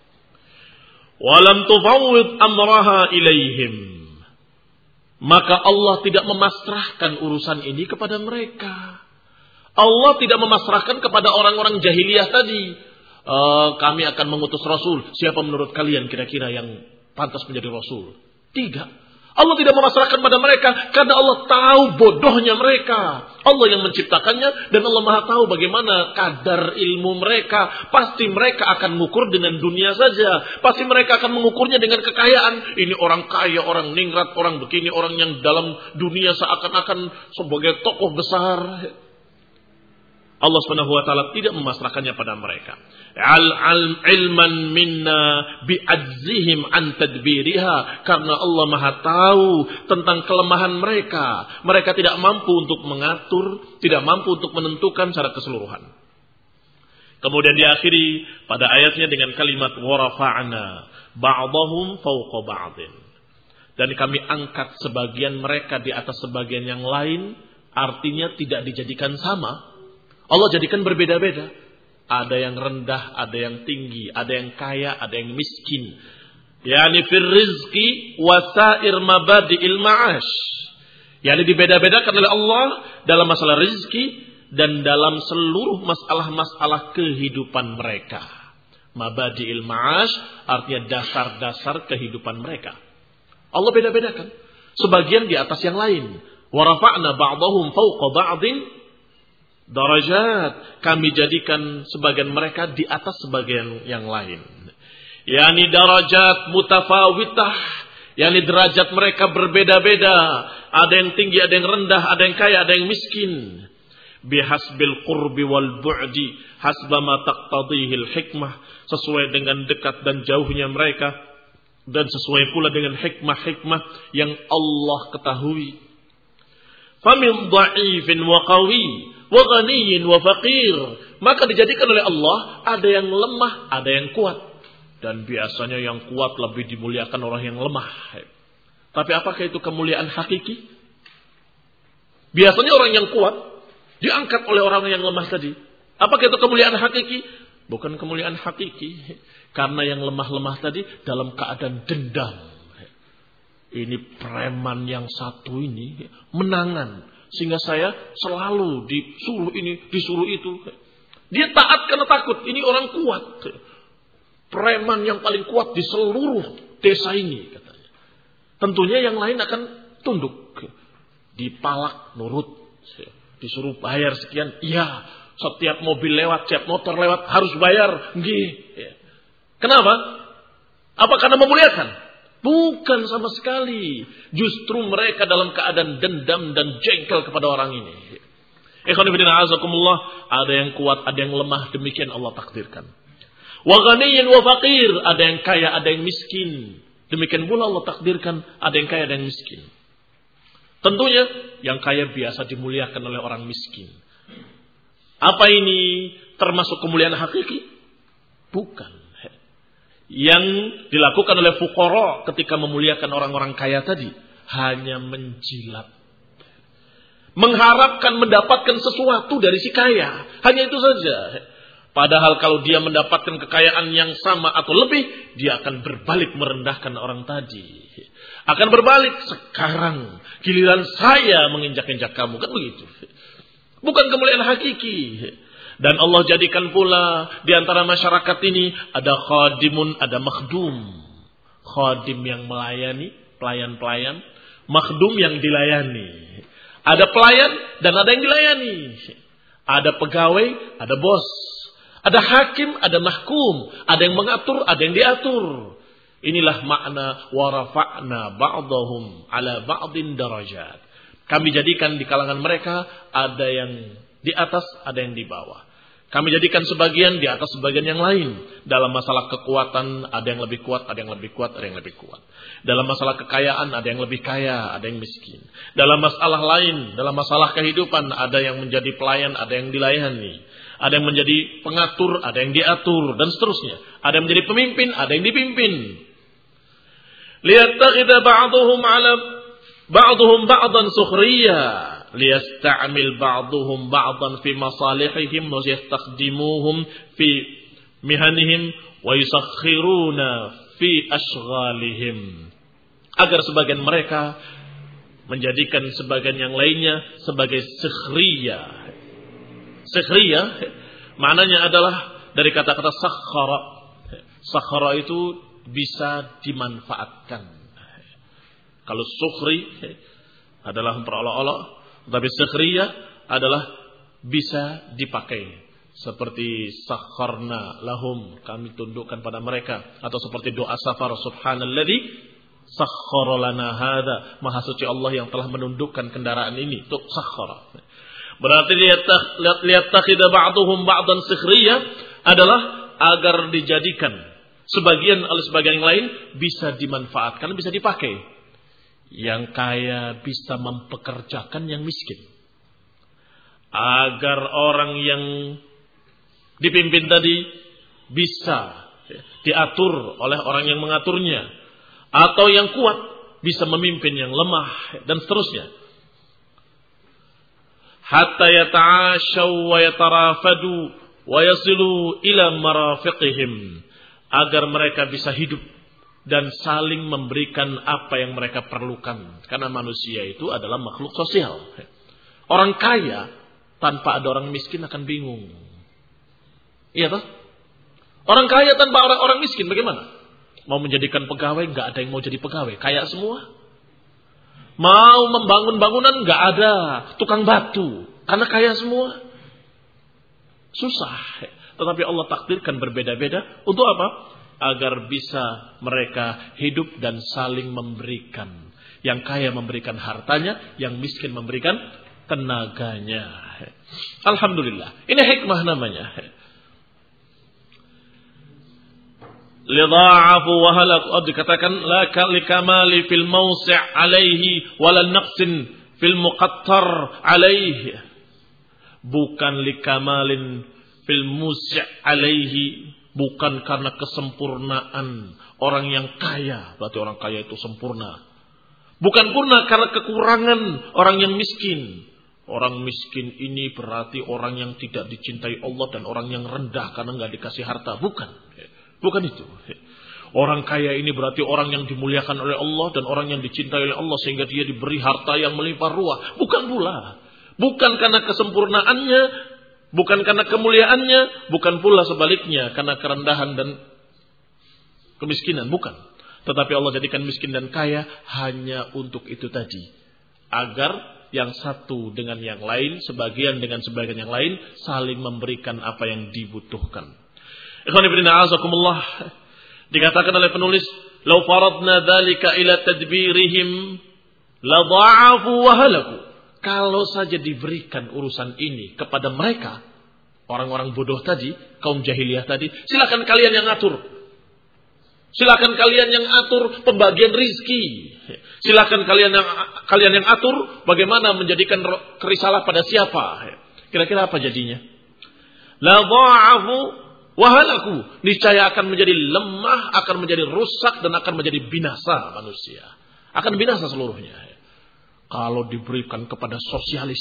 Walam tufawwid amraha ilaihim. Maka Allah tidak memasrahkan urusan ini kepada mereka. Allah tidak memasrahkan kepada orang-orang jahiliyah tadi. Kami akan mengutus Rasul. Siapa menurut kalian kira-kira yang pantas menjadi Rasul? Tidak. Allah tidak memasrahkan pada mereka. Karena Allah tahu bodohnya mereka. Allah yang menciptakannya. Dan Allah maha tahu bagaimana kadar ilmu mereka. Pasti mereka akan mengukur dengan dunia saja. Pasti mereka akan mengukurnya dengan kekayaan. Ini orang kaya, orang ningrat, orang begini. Orang yang dalam dunia seakan-akan sebagai tokoh besar. Allah SWT tidak memasrahkannya pada mereka. Ilman minna bi'ajzihim an tadbiriha. Karena Allah maha tahu tentang kelemahan mereka. Mereka tidak mampu untuk mengatur, tidak mampu untuk menentukan secara keseluruhan. Kemudian diakhiri pada ayatnya dengan kalimat warafa'na ba'dahum fawqa ba'din. Dan kami angkat sebagian mereka di atas sebagian yang lain. Artinya tidak dijadikan sama. Allah jadikan berbeda-beda. Ada yang rendah, ada yang tinggi, ada yang kaya, ada yang miskin. Yani fir rizqi wa sa'ir mabadi'il ma'ash. Yani dibeda-bedakan oleh Allah dalam masalah rizki dan dalam seluruh masalah-masalah kehidupan mereka. Mabadi'il ma'ash artinya dasar-dasar kehidupan mereka. Allah beda-bedakan. Sebagian di atas yang lain. Wa rafa'na ba'dahum fawqa ba'din darajat. Kami jadikan sebagian mereka di atas sebagian yang lain. Yani darajat mutafawitah. Yani derajat mereka berbeda-beda. Ada yang tinggi, ada yang rendah, ada yang kaya, ada yang miskin. Bihasbil qurbi wal bu'di hasba ma taqtadihil hikmah. Sesuai dengan dekat dan jauhnya mereka. Dan sesuai pula dengan hikmah-hikmah yang Allah ketahui. Famin dha'ifin wa qawi wa ghaniyin wa faqir. Maka dijadikan oleh Allah ada yang lemah, ada yang kuat. Dan biasanya yang kuat lebih dimuliakan orang yang lemah. Tapi apakah itu kemuliaan hakiki? Biasanya orang yang kuat diangkat oleh orang yang lemah tadi. Apakah itu kemuliaan hakiki? Bukan kemuliaan hakiki. Karena yang lemah-lemah tadi dalam keadaan dendam. Ini preman yang satu ini menangan. Sehingga saya selalu disuruh ini, disuruh itu. Dia taat karena takut. Ini orang kuat. Preman yang paling kuat di seluruh desa ini katanya. Tentunya yang lain akan tunduk. Dipalak, nurut. Disuruh bayar sekian. Iya, setiap mobil lewat, setiap motor lewat harus bayar. Nggih. Kenapa? Apa karena memuliakan? Bukan sama sekali. Justru mereka dalam keadaan dendam dan jengkel kepada orang ini. Ikhwan fillah azakumullah, ada yang kuat, ada yang lemah, demikian Allah takdirkan. Wa ghaniyyin wa faqir, ada yang kaya, ada yang miskin. Demikian pula Allah takdirkan ada yang kaya, ada yang miskin. Tentunya yang kaya biasa dimuliakan oleh orang miskin. Apa ini termasuk kemuliaan hakiki? Bukan. Yang dilakukan oleh fuqara ketika memuliakan orang-orang kaya tadi hanya menjilat. Mengharapkan mendapatkan sesuatu dari si kaya. Hanya itu saja. Padahal kalau dia mendapatkan kekayaan yang sama atau lebih, dia akan berbalik merendahkan orang tadi. Akan berbalik, sekarang giliran saya menginjak-injak kamu. Kan begitu. Bukan kemuliaan hakiki. Dan Allah jadikan pula di antara masyarakat ini ada khadimun, ada makhdum. Khadim yang melayani, pelayan-pelayan. Makhdum yang dilayani. Ada pelayan dan ada yang dilayani. Ada pegawai, ada bos. Ada hakim, ada mahkum. Ada yang mengatur, ada yang diatur. Inilah makna warafa'na ba'dahum ala ba'din darajat. Kami jadikan di kalangan mereka ada yang di atas, ada yang di bawah. Kami jadikan sebagian di atas sebagian yang lain. Dalam masalah kekuatan ada yang lebih kuat, ada yang lebih kuat, ada yang lebih kuat. Dalam masalah kekayaan ada yang lebih kaya, ada yang miskin. Dalam masalah lain, dalam masalah kehidupan ada yang menjadi pelayan, ada yang dilayani. Ada yang menjadi pengatur, ada yang diatur, dan seterusnya. Ada yang menjadi pemimpin, ada yang dipimpin. Liyattakhidha ba'duhum 'ala ba'duhum ba'dan sukhriya, liyasta'mil ba'duhum ba'dan fi masalihihim wa yastakhdimuhum fi mihanihim wa yusakhiruna fi ashghalihim. Agar sebagian mereka menjadikan sebagian yang lainnya sebagai sukhriya. Sukhriya maknanya adalah dari kata-kata sakhara. Sakhara itu bisa dimanfaatkan. Kalau sukhri adalah memperolok-olok, tapi sukhriya adalah bisa dipakai. Seperti sakharna lahum, kami tundukkan pada mereka. Atau seperti doa safar, subhanalladzi sakhkhara lana hadza, maha suci Allah yang telah menundukkan kendaraan ini. Itu sakhara. Berarti liyattakhidha ba'duhum ba'dan sukhriya adalah agar dijadikan sebagian oleh sebagian yang lain bisa dimanfaatkan, bisa dipakai. Yang kaya bisa mempekerjakan yang miskin. Agar orang yang dipimpin tadi bisa diatur oleh orang yang mengaturnya. Atau yang kuat bisa memimpin yang lemah dan seterusnya. Hatta yata'ashaw wa yatarafadu wa yasilu ila marafiqihim. Agar mereka bisa hidup dan saling memberikan apa yang mereka perlukan. Karena manusia itu adalah makhluk sosial. Orang kaya tanpa ada orang miskin akan bingung. Iya toh? Orang kaya tanpa orang miskin bagaimana? Mau menjadikan pegawai, nggak ada yang mau jadi pegawai. Kaya semua. Mau membangun bangunan, nggak ada tukang batu. Karena kaya semua. Susah. Tetapi Allah takdirkan berbeda-beda. Untuk apa? Agar bisa mereka hidup dan saling memberikan. Yang kaya memberikan hartanya, yang miskin memberikan tenaganya. Alhamdulillah. Ini hikmah namanya. Lidha'afu wa halaku. Dikatakan la likamali fil mawsi' alaihi wala naqsin fil muqattar alaihi. Bukan likamalin fil musi' alaihi, bukan karena kesempurnaan orang yang kaya, berarti orang kaya itu sempurna. Bukan purna karena kekurangan orang yang miskin. Orang miskin ini berarti orang yang tidak dicintai Allah dan orang yang rendah karena nggak dikasih harta. Bukan itu. Orang kaya ini berarti orang yang dimuliakan oleh Allah dan orang yang dicintai oleh Allah sehingga dia diberi harta yang melimpah ruah. Bukan pula. Bukan karena kesempurnaannya, bukan karena kemuliaannya, bukan pula sebaliknya karena kerendahan dan kemiskinan, bukan. Tetapi Allah jadikan miskin dan kaya hanya untuk itu tadi. Agar yang satu dengan yang lain, sebagian dengan sebagian yang lain, saling memberikan apa yang dibutuhkan. Ikhwan fillah a'azakumullah. Dikatakan oleh penulis, "Lau faradna dzalika ila tadbirihim la dha'afu wa halaku." Kalau saja diberikan urusan ini kepada mereka, orang-orang bodoh tadi, kaum jahiliyah tadi, silakan kalian yang atur. Silakan kalian yang atur pembagian rizki. Silakan kalian yang atur bagaimana menjadikan risalah pada siapa. Kira-kira apa jadinya? La dha'afu wa halaku. Niscaya akan menjadi lemah, akan menjadi rusak dan akan menjadi binasa manusia. Akan binasa seluruhnya. Kalau diberikan kepada sosialis,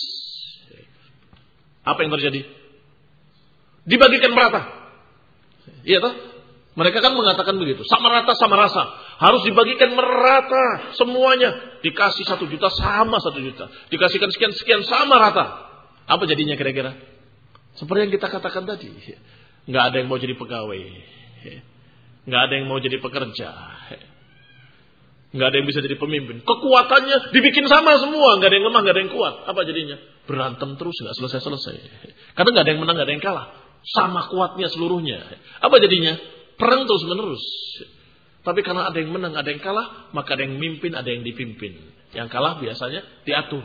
apa yang terjadi? Dibagikan merata. Iya toh? Mereka kan mengatakan begitu. Sama rata, sama rasa. Harus dibagikan merata semuanya. Dikasih 1 juta sama 1 juta. Dikasihkan sekian-sekian sama rata. Apa jadinya kira-kira? Seperti yang kita katakan tadi. Nggak ada yang mau jadi pegawai. Nggak ada yang mau jadi pekerja. Nggak ada yang bisa jadi pemimpin. Kekuatannya dibikin sama semua. Nggak ada yang lemah, nggak ada yang kuat. Apa jadinya? Berantem terus, nggak selesai-selesai. Karena nggak ada yang menang, nggak ada yang kalah. Sama kuatnya seluruhnya. Apa jadinya? Perang terus menerus. Tapi karena ada yang menang, ada yang kalah, maka ada yang mimpin, ada yang dipimpin. Yang kalah biasanya diatur.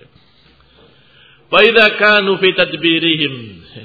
Wa idza kanu fi tadbirihim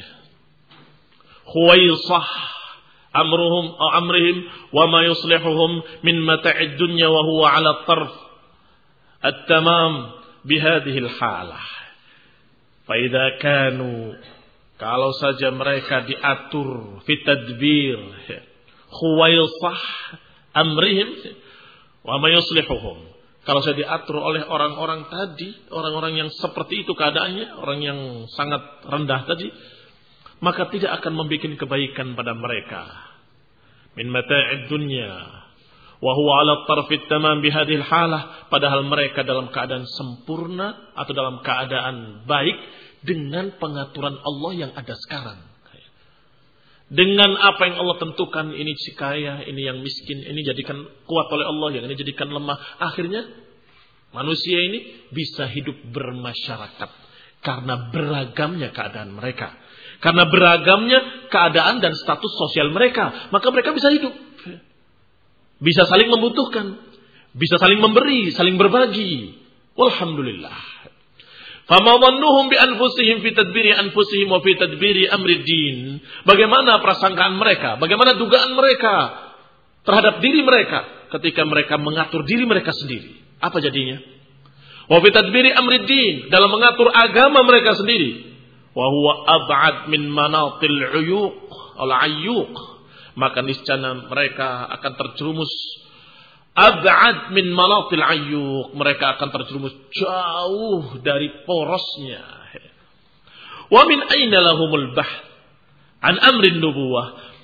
khuwaisah amrihim wa ma yuslihuhum min mata'id dunya wa huwa 'ala at-tarf at-tamam bihadhihi al-halah. Fa idza kanu, kalau saja mereka diatur fi tadbir khuwaisah amrihim wa ma yuslihuhum, kalau saja diatur oleh orang-orang tadi, orang-orang yang seperti itu keadaannya, orang yang sangat rendah tadi, maka tidak akan membuat kebaikan pada mereka. Min mata'id dunya wa huwa 'ala at-tarfi at-tamam bihadhihi al-halah, padahal mereka dalam keadaan sempurna atau dalam keadaan baik dengan pengaturan Allah yang ada sekarang. Dengan apa yang Allah tentukan, ini si kaya, ini yang miskin, ini jadikan kuat oleh Allah, yang ini jadikan lemah. Akhirnya manusia ini bisa hidup bermasyarakat karena beragamnya keadaan mereka. Karena beragamnya keadaan dan status sosial mereka, maka mereka bisa hidup. Bisa saling membutuhkan, bisa saling memberi, saling berbagi. Walhamdulillah. Fama dhannuhum bi anfusihim fi tadbiri anfusihim wa fi tadbiri amri din. Bagaimana prasangkaan mereka? Bagaimana dugaan mereka terhadap diri mereka ketika mereka mengatur diri mereka sendiri? Apa jadinya? Wa fi tadbiri amri din, dalam mengatur agama mereka sendiri. Wa huwa ab'ad min manatil uyuq al-ayyuq, maka niscaya mereka akan terjerumus ab'ad min manatil ayyuq, mereka akan terjerumus jauh dari porosnya. Wa min aina lahumul bahth an amrin nubuwah,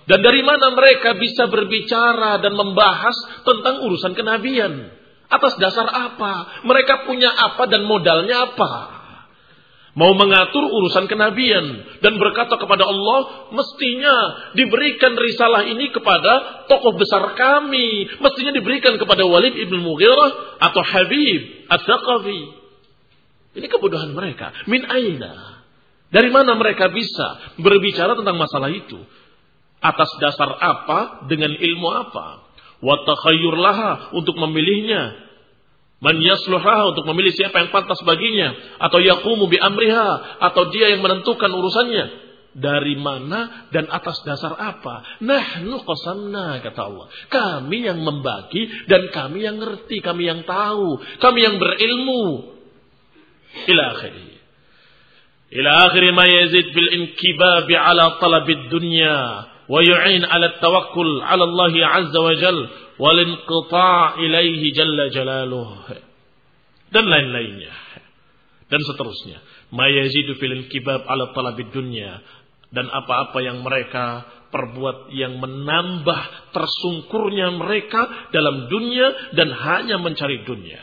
Dan dari mana mereka bisa berbicara dan membahas tentang urusan kenabian? Atas dasar apa? Mereka punya apa dan modalnya apa? Mau mengatur urusan kenabian dan berkata kepada Allah, mestinya diberikan risalah ini kepada tokoh besar kami. Mestinya diberikan kepada Walid ibn Mughirah atau Habib Ats-Tsaqafi. Ini kebodohan mereka. Min aina? Dari mana mereka bisa berbicara tentang masalah itu? Atas dasar apa? Dengan ilmu apa? Wa takhayyur laha, untuk memilihnya. Man yasluh laha, untuk memilih siapa yang pantas baginya. Atau yaqumu bi amriha, atau dia yang menentukan urusannya. Dari mana dan atas dasar apa? Nahnu qasamna, kata Allah. Kami yang membagi dan kami yang ngerti, kami yang tahu, kami yang berilmu. Ila akhirih. Ila akhiri ma yazid bil inkibab ala talabid dunya wa yu'in ala tawakkul ala Allah azza wa jal wal inqita' ilaihi jalla jalaluh, dan lain-lainnya dan seterusnya. Ma yazidu fil inkibab ala talabid dunya, dan apa-apa yang mereka perbuat yang menambah tersungkurnya mereka dalam dunia dan hanya mencari dunia.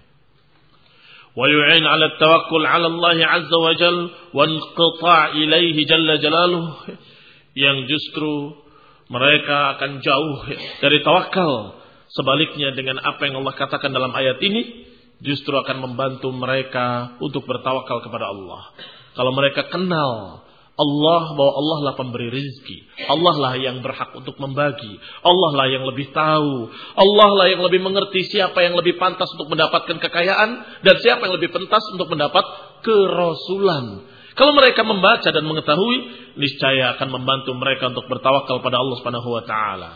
Wa yu'in 'ala tawakkul 'ala Allah 'azza wa jalla wa inqita' ilaihi jalla jalaluhu, yang justru mereka akan jauh dari tawakal. Sebaliknya dengan apa yang Allah katakan dalam ayat ini, justru akan membantu mereka untuk bertawakal kepada Allah. Kalau mereka kenal Allah, bahwa Allah lah pemberi rezeki, Allah lah yang berhak untuk membagi, Allah lah yang lebih tahu, Allah lah yang lebih mengerti siapa yang lebih pantas untuk mendapatkan kekayaan dan siapa yang lebih pantas untuk mendapat kerasulan. Kalau mereka membaca dan mengetahui, niscaya akan membantu mereka untuk bertawakal pada Allah Subhanahu wa taala.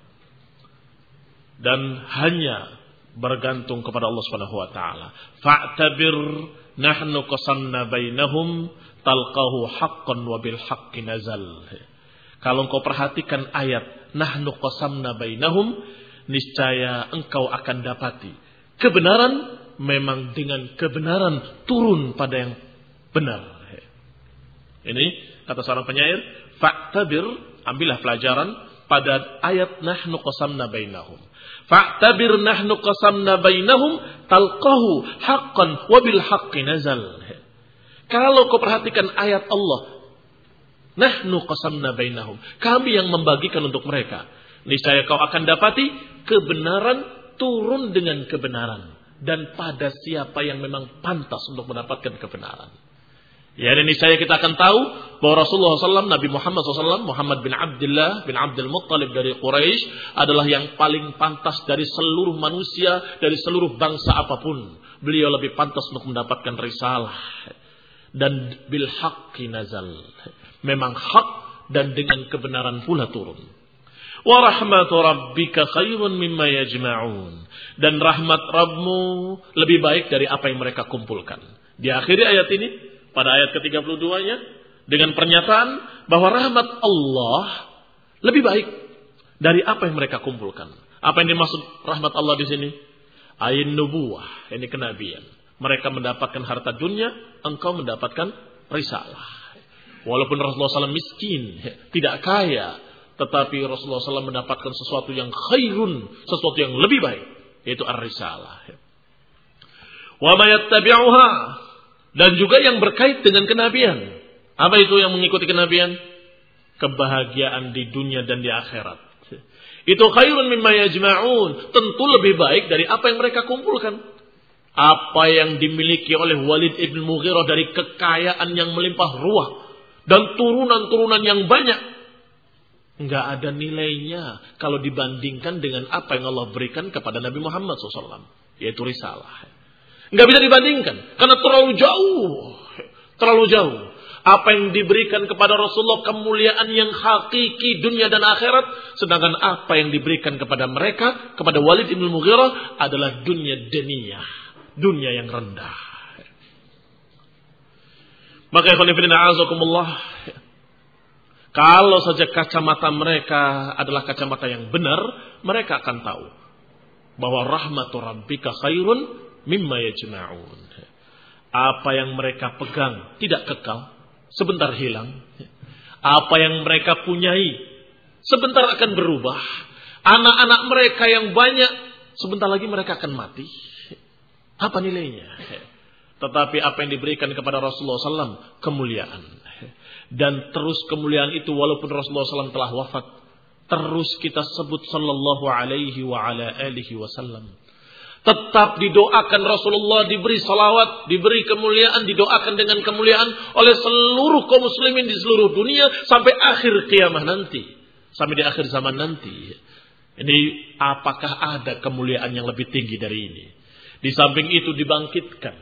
Dan hanya bergantung kepada Allah Subhanahu wa taala. Fa'tabir nahnu qasamna bainahum talqahu haqqan wa bil haqqi nazal. Kalau engkau perhatikan ayat nahnu qasamna bainahum, niscaya engkau akan dapati kebenaran memang dengan kebenaran turun pada yang benar. Ini kata seorang penyair, fa'tabir, ambillah pelajaran pada ayat nahnu qasamna bainahum. Fa'tabir nahnu qasamna bainahum talqahu haqqan wa bil haqqi nazal. Kalau kau perhatikan ayat Allah, nahnu qasamna bainahum, kami yang membagikan untuk mereka, niscaya kau akan dapati kebenaran turun dengan kebenaran dan pada siapa yang memang pantas untuk mendapatkan kebenaran. Ya, dan niscaya kita akan tahu bahwa Rasulullah SAW, Nabi Muhammad SAW, Muhammad bin Abdullah bin Abdul Muttalib dari Quraisy adalah yang paling pantas dari seluruh manusia, dari seluruh bangsa apapun. Beliau lebih pantas untuk mendapatkan risalah. Dan bil haqqi nazal, memang hak dan dengan kebenaran pula turun. Wa rahmatu rabbika khairun mimma yajma'un, dan rahmat Rabbmu lebih baik dari apa yang mereka kumpulkan. Di akhir ayat ini, pada ayat ke-32-nya, dengan pernyataan bahwa rahmat Allah lebih baik dari apa yang mereka kumpulkan. Apa yang dimaksud rahmat Allah di sini? Ayin nubuwah, ini kenabian. Mereka mendapatkan harta dunia, engkau mendapatkan risalah. Walaupun Rasulullah SAW miskin, tidak kaya, tetapi Rasulullah SAW mendapatkan sesuatu yang khairun, sesuatu yang lebih baik, yaitu ar-risalah. Wa ma yattabi'uha, dan juga yang berkait dengan kenabian. Apa itu yang mengikuti kenabian? Kebahagiaan di dunia dan di akhirat. Itu khairun mimma yajma'un, tentu lebih baik dari apa yang mereka kumpulkan. Apa yang dimiliki oleh Walid ibn Mughirah dari kekayaan yang melimpah ruah dan turunan-turunan yang banyak, enggak ada nilainya kalau dibandingkan dengan apa yang Allah berikan kepada Nabi Muhammad SAW, yaitu risalah. Enggak bisa dibandingkan karena terlalu jauh. Apa yang diberikan kepada Rasulullah kemuliaan yang hakiki dunia dan akhirat, sedangkan apa yang diberikan kepada mereka, kepada Walid ibn Mughirah adalah dunia deniyah, dunia yang rendah. Maka ikhwan fillah a'azakumullah, kalau saja kacamata mereka adalah kacamata yang benar, mereka akan tahu bahwa rahmatu rabbika khairun mimma yajma'un. Apa yang mereka pegang tidak kekal, sebentar hilang. Apa yang mereka punyai sebentar akan berubah. Anak-anak mereka yang banyak, sebentar lagi mereka akan mati. Apa nilainya? Tetapi apa yang diberikan kepada Rasulullah SAW? Kemuliaan. Dan terus kemuliaan itu walaupun Rasulullah SAW telah wafat, terus kita sebut sallallahu alaihi wa ala alihi wasallam. Tetap didoakan Rasulullah, diberi salawat, diberi kemuliaan, didoakan dengan kemuliaan oleh seluruh kaum muslimin di seluruh dunia sampai akhir kiamat nanti, sampai di akhir zaman nanti. Ini apakah ada kemuliaan yang lebih tinggi dari ini? Di samping itu dibangkitkan.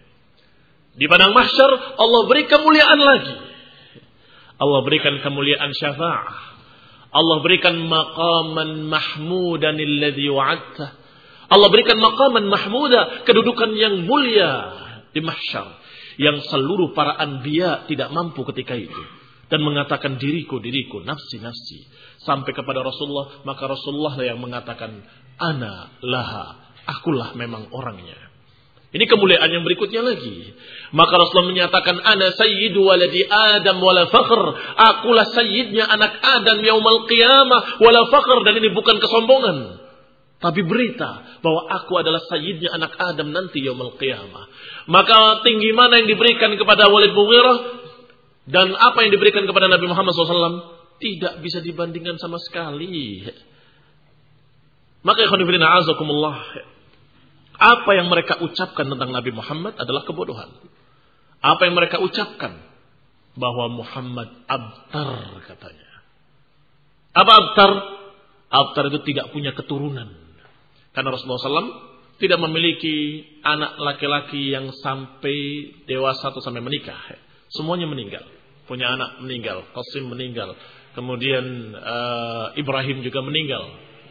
Di padang mahsyar Allah beri kemuliaan lagi. Allah berikan kemuliaan syafa'ah. Allah berikan maqaman mahmudan alladhi wa'adtah. Allah berikan maqaman mahmuda, kedudukan yang mulia di mahsyar, yang seluruh para anbiya tidak mampu ketika itu, dan mengatakan diriku, nafsi, sampai kepada Rasulullah, maka Rasulullah yang mengatakan ana laha, akulah memang orangnya. Ini kemuliaan yang berikutnya lagi. Maka Rasulullah menyatakan ana sayyidu waladi Adam wala fakhr, akulah sayyidnya anak Adam yaumal qiyamah wala fakhr, dan ini bukan kesombongan, tapi berita bahwa aku adalah sayyidnya anak Adam nanti yaumul qiyamah. Maka tinggi mana yang diberikan kepada Walid Mughirah dan apa yang diberikan kepada Nabi Muhammad SAW tidak bisa dibandingkan sama sekali. Maka ikhwan fillah azakumullah, apa yang mereka ucapkan tentang Nabi Muhammad adalah kebodohan. Apa yang mereka ucapkan? Bahwa Muhammad abtar katanya. Apa abtar? Abtar itu tidak punya keturunan. Karena Rasulullah SAW tidak memiliki anak laki-laki yang sampai dewasa atau sampai menikah. Semuanya meninggal. Punya anak meninggal. Qasim meninggal. Kemudian Ibrahim juga meninggal.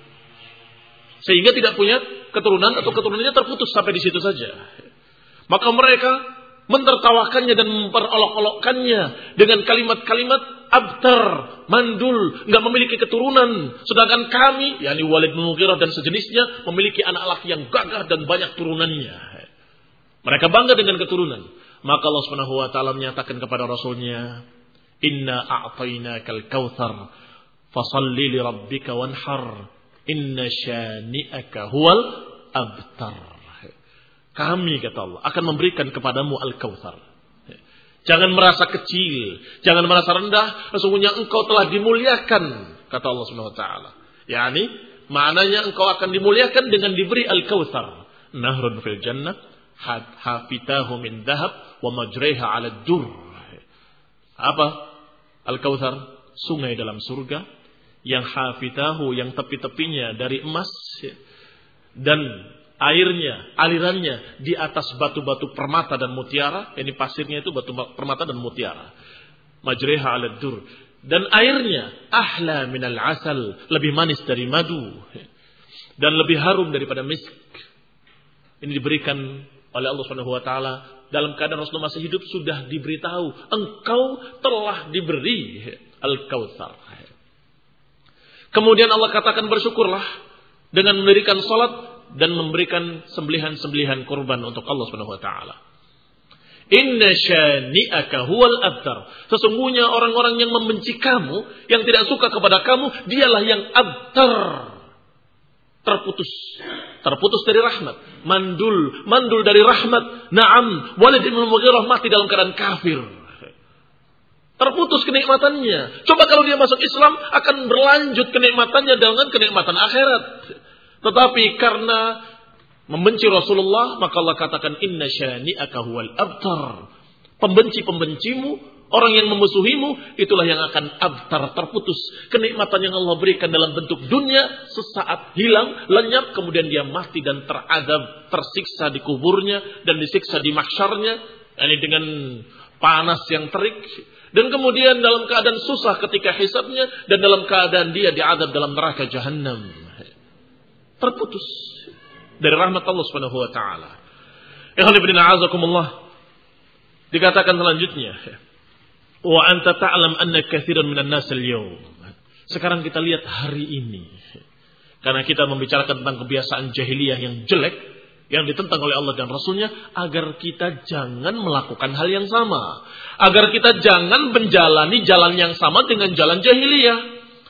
Sehingga tidak punya keturunan atau keturunannya terputus sampai di situ saja. Maka mereka mentertawakannya dan memperolok-olokkannya dengan kalimat-kalimat abtar, mandul, enggak memiliki keturunan. Sedangkan kami, yakni Walid bin Mughirah dan sejenisnya, memiliki anak laki yang gagah dan banyak turunannya. Mereka bangga dengan keturunan. Maka Allah Subhanahu wa taala menyatakan kepada Rasulnya, "Inna a'tainakal kautsar, fashalli li rabbika wanhar, inna syani'aka huwal abtar." Kami, kata Allah, akan memberikan kepadamu al-kautsar. Jangan merasa kecil, jangan merasa rendah, sesungguhnya engkau telah dimuliakan, kata Allah Subhanahu wa taala. Yani maknanya engkau akan dimuliakan dengan diberi al-kautsar. Nahrun fil jannah, hafitahu min dhahab wa majriha 'ala dur. Apa? Al-kautsar, sungai dalam surga yang hafitahu, yang tepi-tepinya dari emas, dan airnya, alirannya di atas batu-batu permata dan mutiara. Ini pasirnya itu batu permata dan mutiara. Majriha 'ala dur. Dan airnya ahla minal asal, lebih manis dari madu dan lebih harum daripada misk. Ini diberikan oleh Allah Subhanahu wa taala dalam keadaan Rasulullah masih hidup, sudah diberitahu engkau telah diberi al-kautsar. Kemudian Allah katakan bersyukurlah dengan mendirikan salat dan memberikan sembelihan-sembelihan kurban untuk Allah Subhanahu wa taala. Inna syani'aka huwal abtar. Sesungguhnya orang-orang yang membenci kamu, yang tidak suka kepada kamu, dialah yang abtar. Terputus dari rahmat. Mandul dari rahmat. Naam, Walid bin Mughirah mati dalam keadaan kafir. Terputus kenikmatannya. Coba kalau dia masuk Islam, akan berlanjut kenikmatannya dengan kenikmatan akhirat. Tetapi karena membenci Rasulullah, maka Allah katakan inna syani'aka huwal abtar. Pembenci-pembencimu, orang yang memusuhimu, itulah yang akan abtar, terputus. Kenikmatan yang Allah berikan dalam bentuk dunia sesaat hilang, lenyap, kemudian dia mati dan teradab, tersiksa di kuburnya dan disiksa di mahsyarnya, ini dengan panas yang terik, dan kemudian dalam keadaan susah ketika hisabnya, dan dalam keadaan dia diadab dalam neraka jahannam. Terputus dari rahmat Allah Subhanahu wa taala. Ikhwan fillah azakumullah. Dikatakan selanjutnya, wa anta ta'lam anna katsiran minan nas al-yawm. Sekarang kita lihat hari ini. Karena kita membicarakan tentang kebiasaan jahiliyah yang jelek yang ditentang oleh Allah dan Rasulnya, agar kita jangan melakukan hal yang sama, agar kita jangan menjalani jalan yang sama dengan jalan jahiliyah.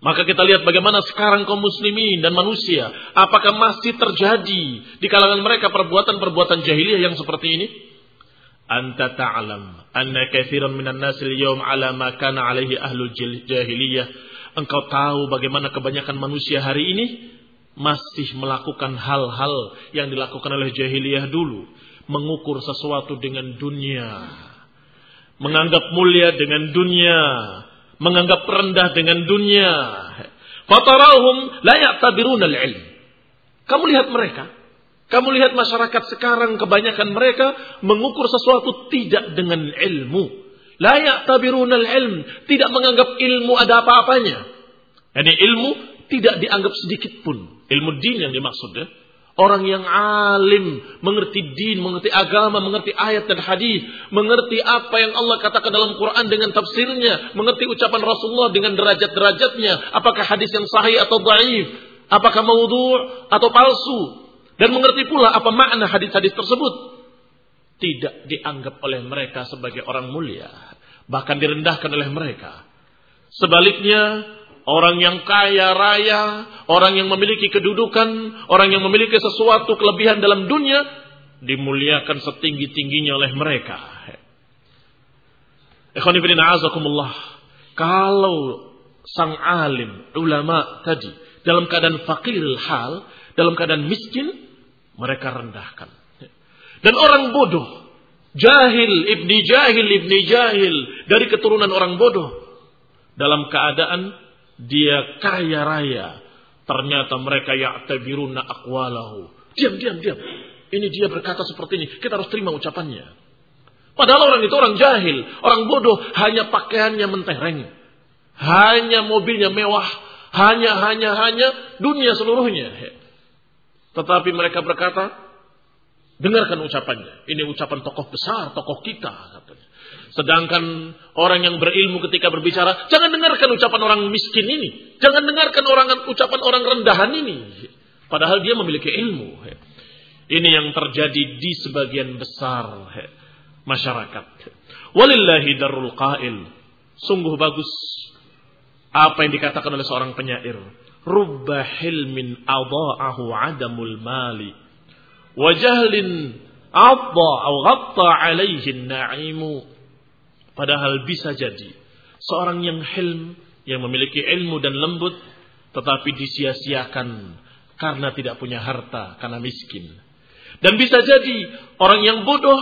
Maka kita lihat bagaimana sekarang kaum muslimin dan manusia, apakah masih terjadi di kalangan mereka perbuatan-perbuatan jahiliyah yang seperti ini? Anta ta'lam anna katsiran minan nasil yawm ala ma kana alaihi ahlul jahiliyah. Engkau tahu bagaimana kebanyakan manusia hari ini masih melakukan hal-hal yang dilakukan oleh jahiliyah dulu. Mengukur sesuatu dengan dunia. Menganggap mulia dengan dunia. Menganggap rendah dengan dunia. Fatarahum la ya'tabiruna al-ilm. Kamu lihat mereka. Kamu lihat masyarakat sekarang, kebanyakan mereka mengukur sesuatu tidak dengan ilmu. La ya'tabiruna al-ilm. Tidak menganggap ilmu ada apa-apanya. Yani ilmu tidak dianggap sedikit pun. Ilmu din yang dimaksud ya. Orang yang alim, mengerti din, mengerti agama, mengerti ayat dan hadis, mengerti apa yang Allah katakan dalam Quran dengan tafsirnya, mengerti ucapan Rasulullah dengan derajat-derajatnya, apakah hadis yang sahih atau dhaif, apakah maudhu' atau palsu, dan mengerti pula apa makna hadis-hadis tersebut. Tidak dianggap oleh mereka sebagai orang mulia, bahkan direndahkan oleh mereka. Sebaliknya, orang yang kaya raya, orang yang memiliki kedudukan, orang yang memiliki sesuatu kelebihan dalam dunia, dimuliakan setinggi-tingginya oleh mereka. Ikhwani fillah azakumullah. Kalau sang alim, ulama tadi, dalam keadaan fakiril hal, dalam keadaan miskin, mereka rendahkan. Dan orang bodoh, ibni jahil, dari keturunan orang bodoh, dalam keadaan dia kaya raya, ternyata mereka ya'tabiruna aqwalahu. Diam. Ini dia berkata seperti ini, kita harus terima ucapannya. Padahal orang itu orang jahil, orang bodoh, hanya pakaiannya mentereng, hanya mobilnya mewah, hanya dunia seluruhnya. Tetapi mereka berkata, dengarkan ucapannya. Ini ucapan tokoh besar, tokoh kita, katanya. Sedangkan orang yang berilmu ketika berbicara, jangan dengarkan ucapan orang miskin ini. Jangan dengarkan ucapan orang rendahan ini. Padahal dia memiliki ilmu. Ini yang terjadi di sebagian besar masyarakat. Walillahi darul qail. Sungguh bagus apa yang dikatakan oleh seorang penyair. Rubba hilmin adha'ahu adamul mali. Wa jahlin adha au ghatta alaihi na'imu. Padahal bisa jadi seorang yang hilm, yang memiliki ilmu dan lembut, tetapi disia-siakan karena tidak punya harta, karena miskin. Dan bisa jadi orang yang bodoh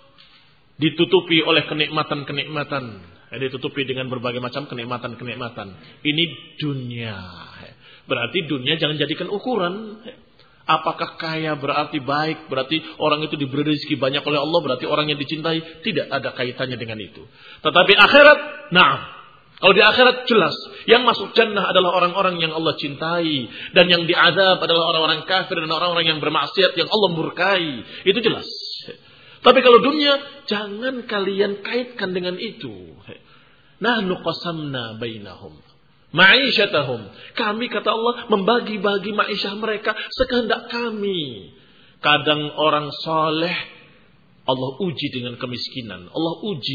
ditutupi oleh kenikmatan-kenikmatan, ditutupi dengan berbagai macam kenikmatan-kenikmatan. Ini dunia. Berarti dunia jangan jadikan ukuran. Apakah kaya berarti baik, berarti orang itu diberi rezeki banyak oleh Allah, berarti orang yang dicintai? Tidak ada kaitannya dengan itu. Tetapi akhirat, kalau di akhirat jelas, yang masuk jannah adalah orang-orang yang Allah cintai, dan yang diazab adalah orang-orang kafir dan orang-orang yang bermaksiat yang Allah murkai. Itu jelas. Tapi kalau dunia, jangan kalian kaitkan dengan itu. Nahnu qasamna bainahum ma'isyatahum. Kami, kata Allah, membagi-bagi ma'isyah mereka sekehendak kami. Kadang orang saleh Allah uji dengan kemiskinan. Allah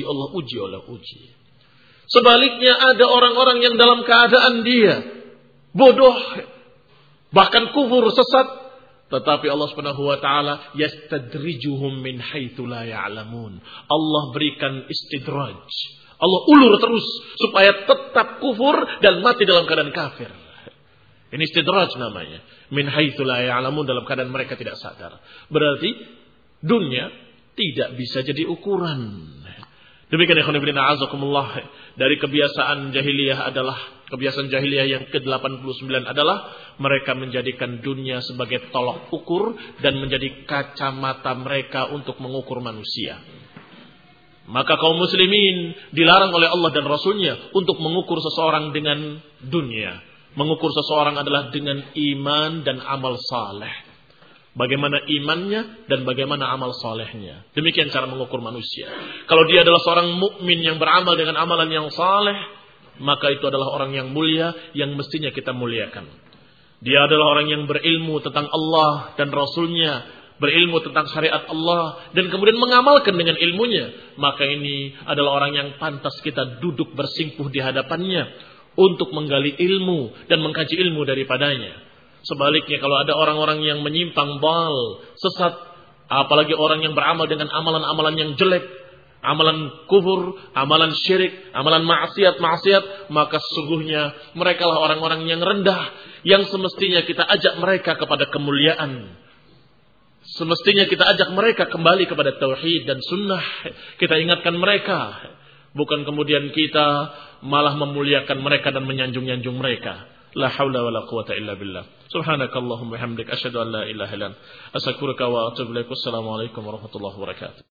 uji. Sebaliknya ada orang-orang yang dalam keadaan dia bodoh, bahkan kufur, sesat, tetapi Allah Subhanahu wa taala yastadrijuhum min haitsu la ya'lamun. Allah berikan istidraj. Allah ulur terus supaya tetap kufur dan mati dalam keadaan kafir. Ini istidraj namanya. Min haitsu la ya'lamun, dalam keadaan mereka tidak sadar. Berarti dunia tidak bisa jadi ukuran. Demikian ikhwan fillah azakumullah. Dari kebiasaan jahiliyah yang ke-89 adalah mereka menjadikan dunia sebagai tolok ukur dan menjadi kacamata mereka untuk mengukur manusia. Maka kaum muslimin dilarang oleh Allah dan Rasulnya untuk mengukur seseorang dengan dunia. Mengukur seseorang adalah dengan iman dan amal saleh. Bagaimana imannya dan bagaimana amal salehnya. Demikian cara mengukur manusia. Kalau dia adalah seorang mukmin yang beramal dengan amalan yang saleh, maka itu adalah orang yang mulia yang mestinya kita muliakan. Dia adalah orang yang berilmu tentang Allah dan Rasulnya, berilmu tentang syariat Allah, dan kemudian mengamalkan dengan ilmunya. Maka ini adalah orang yang pantas kita duduk bersimpuh di hadapannya. untuk menggali ilmu dan mengkaji ilmu daripadanya. Sebaliknya kalau ada orang-orang yang menyimpang, sesat, apalagi orang yang beramal dengan amalan-amalan yang jelek, amalan kufur, amalan syirik, amalan maksiat, maka sesungguhnya mereka lah orang-orang yang rendah, yang semestinya kita ajak mereka kepada kemuliaan. Semestinya kita ajak mereka kembali kepada tauhid dan sunnah. Kita ingatkan mereka. Bukan kemudian kita malah memuliakan mereka dan menyanjung-nyanjung mereka. La haula wa la quwata illa billah. Subhanakallahumma bihamdik asyhadu an la ilaha illa anta astaghfiruka wa atubu ilaik. Wassalamu alaikum warahmatullahi wabarakatuh.